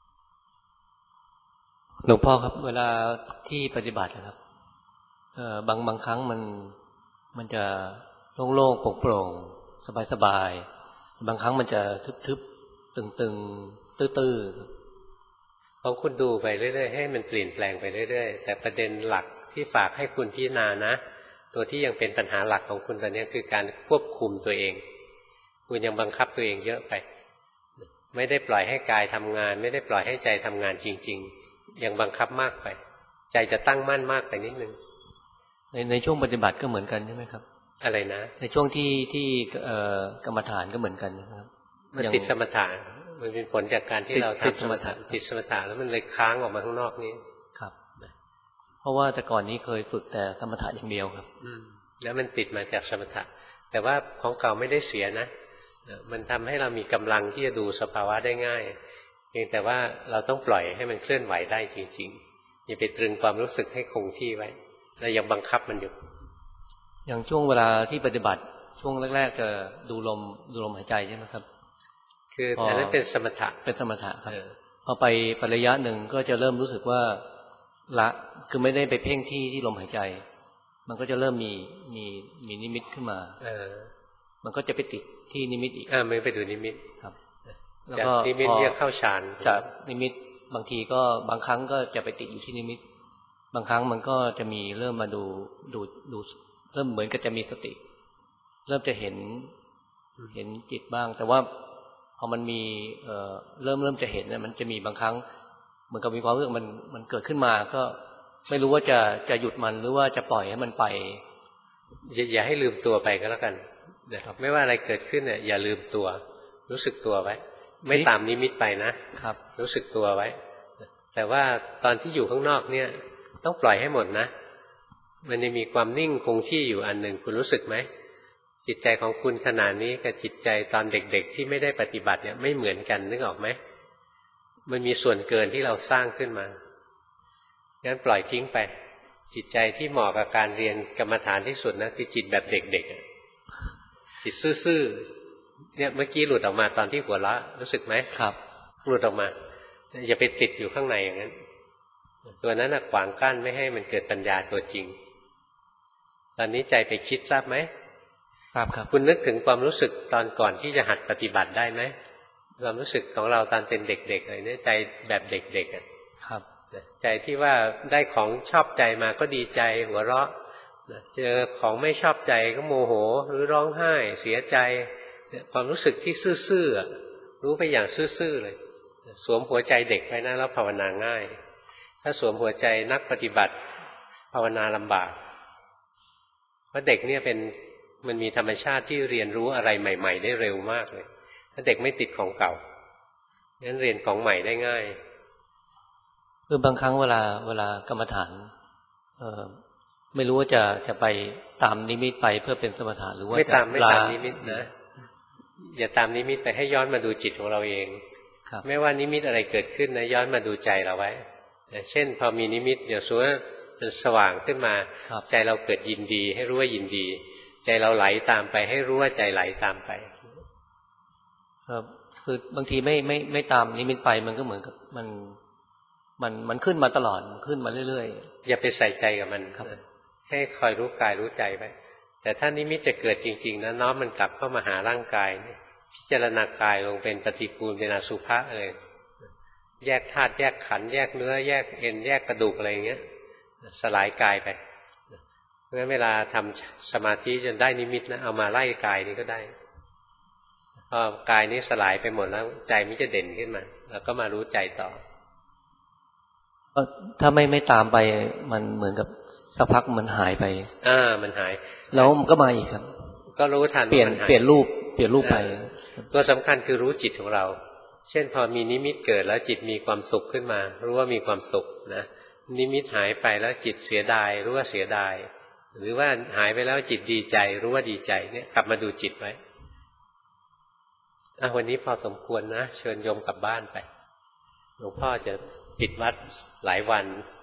S10: หลวงพ่อครับเวลาที่ปฏิบัตินะครับเอ่อบางบางครั้งมันมันจะโล่งๆโปร่งๆสบายๆบางครั้งมันจะทึบๆตึงๆตื้อๆ
S1: ของคุณดูไปเรื่อยๆให้มันเปลี่ยนแปลงไปเรื่อยๆแต่ประเด็นหลักที่ฝากให้คุณพิจารณานะตัวที่ยังเป็นปัญหาหลักของคุณตอนนี้คือการควบคุมตัวเองคุณยังบังคับตัวเองเยอะไปไม่ได้ปล่อยให้กายทำงานไม่ได้ปล่อยให้ใจทำงานจริงๆยังบังคับมากไปใจจะตั้งมั่นมากไปนิดนึง
S10: ในในช่วงปฏิบัติก็เหมือนกันใช่ไหมครับ
S1: อะไรนะ
S10: ในช่วงที่ที่เอ่อกรรมฐานก็เหมือนกันนะครับ
S1: มันติดสมถะมันเป็นผลจากการที่เราทำสมถะติดสมถะแล้วมันเลยค้างออกมาข้างนอกนี้
S10: ครับเพราะว่าแต่ก่อนนี้เคยฝึกแต่สมถะอย่างเดียวครับ
S1: อืมแล้วมันติดมาจากสมถะแต่ว่าของเก่าไม่ได้เสียนะมันทำให้เรามีกำลังที่จะดูสภาวะได้ง่ายเพียงแต่ว่าเราต้องปล่อยให้มันเคลื่อนไหวได้จริงๆอย่าไปตรึงความรู้สึกให้คงที่ไว้เรายังบังคับมันอยู่
S10: อย่างช่วงเวลาที่ปฏิบัติช่วงแรกๆจะดูลมดูลมหายใจใช่ไหมครับ
S1: คืออันนั้นเป็นสมถะ
S10: เป็นสมถะครับพอไประยะหนึ่งก็จะเริ่มรู้สึกว่าละคือไม่ได้ไปเพ่งที่ที่ลมหายใจมันก็จะเริ่มมีมีมีนิมิตขึ้นมาเออมันก็จะไปติดที่นิมิตอีก
S1: อ่าไม่ไปดูนิมิต
S10: ครับ
S1: แล้วก็นิมิตเรียกเข้าฌาน
S10: จากนิมิตบางทีก็บางครั้งก็จะไปติดอยู่ที่นิมิตบางครั้งมันก็จะมีเริ่มมาดูดูดูเริ่มเหมือนกับจะมีสติเริ่มจะเห็นเห็นจิตบ้างแต่ว่าพอมันมีเอ่อเริ่มเริ่มจะเห็นเนี่ยมันจะมีบางครั้งเหมือนกับมีความรู้สึกมันมันเกิดขึ้นมาก็ไม่รู้ว่าจะจะหยุดมันหรือว่าจะปล่อยให้มันไป
S1: อย่าอย่าให้ลืมตัวไปก็แล้วกันนะครับไม่ว่าอะไรเกิดขึ้นเนี่ยอย่าลืมตัวรู้สึกตัวไว้ไม่ตามนิมิตไปนะครับรู้สึกตัวไว้แต่ว่าตอนที่อยู่ข้างนอกเนี่ยต้องปล่อยให้หมดนะมันจะมีความนิ่งคงที่อยู่อันหนึ่งคุณรู้สึกไหมจิตใจของคุณขณะนี้กับจิตใจตอนเด็กๆที่ไม่ได้ปฏิบัติเนี่ยไม่เหมือนกันนึกออกไหมมันมีส่วนเกินที่เราสร้างขึ้นมางั้นปล่อยทิ้งไปจิตใจที่เหมาะกับการเรียนกรรมฐานที่สุดนะคือจิตแบบเด็กๆจิตซื่อๆเนี่ยเมื่อกี้หลุดออกมาตอนที่หัวเราะรู้สึกไหม
S10: ครับ
S1: หลุดออกมาอย่าไปติดอยู่ข้างในอย่างนั้นตัวนั้นขวางกั้นไม่ให้มันเกิดปัญญาตัวจริงตอนนี้ใจไปคิดทราบไหม
S10: ทราบครับ
S1: คุณนึกถึงความรู้สึกตอนก่อนที่จะหัดปฏิบัติได้ไหมความรู้สึกของเราตอนเป็นเด็กๆเลยเนี่ยใจแบบเด็กๆอ่ะ
S10: ครับ
S1: ใจที่ว่าได้ของชอบใจมาก็ดีใจหัวเราะเจอของไม่ชอบใจก็โมโหหรือร้องไห้เสียใจความรู้สึกที่ซื่อๆรู้ไปอย่างซื่อๆเลยสวมหัวใจเด็กไว้นะแล้วภาวนาง่ายถ้าสวมหัวใจนักปฏิบัติภาวนาลำบากเพราะเด็กเนี่ยเป็นมันมีธรรมชาติที่เรียนรู้อะไรใหม่ๆได้เร็วมากเลยถ้าเด็กไม่ติดของเก่างั้นเรียนของใหม่ได้ง่าย
S10: คือบางครั้งเวลาเวลากรรมฐานเอ่อไม่รู้ว่าจะจะไปตามนิมิตไปเพื่อเป็นสมถะหรือว่า
S1: ไม่ตามไม่ตามนิมิตนะอย่าตามนิมิตไปให้ย้อนมาดูจิตของเราเองไม่ว่านิมิตอะไรเกิดขึ้นนะย้อนมาดูใจเราไว้เช่นพอมีนิมิตเดี๋ยวสมมุติมันสว่างขึ้นมาใจเราเกิดยินดีให้รู้ว่ายินดีใจเราไหลตามไปให้รู้ว่าใจไหลตามไป
S10: ครับคือบางทีไม่ไม่ไม่ตามนิมิตไปมันก็เหมือนกับมันมันมันขึ้นมาตลอดขึ้นมาเรื่อยๆ
S1: อย่าไปใส่ใจกับมันครับให้คอยรู้กายรู้ใจไปแต่ถ้านิมิตจะเกิดจริงๆนะน้อมมันกลับเข้ามาหาร่างกายพิจารณากายลงเป็นปฏิกูลเป็นอสุภะเลยแยกธาตุแยกขันธ์แยกเนื้อแยกเอ็นแยกกระดูกอะไรอย่างเงี้ยสลายกายไปเพราะฉะนั้นเวลาทำสมาธิจนได้นิมิตนะเอามาไล่กายนี้ก็ได้พอกายนี้สลายไปหมดแล้วใจมันจะเด่นขึ้นมาแล้วก็มารู้ใจต่อ
S10: ถ้าไม่ไม่ตามไปมันเหมือนกับสักพักมันหายไป
S1: อ่ามันหาย
S10: แล้วมันก็มาอีกครับ
S1: ก็รู้ทัน
S10: เปลี่ยนเปลี่ยนรูปเปลี่ยนรูปไป
S1: ตัวสำคัญคือรู้จิตของเราเช่นพอมีนิมิตเกิดแล้วจิตมีความสุขขึ้นมารู้ว่ามีความสุขนะนิมิตหายไปแล้วจิตเสียดายรู้ว่าเสียดายหรือว่าหายไปแล้วจิตดีใจรู้ว่าดีใจเนี่ยกลับมาดูจิตไว้อ่ะวันนี้พอสมควรนะเชิญโยมกลับบ้านไปหลวงพ่อจะปิดวัดหลายวัน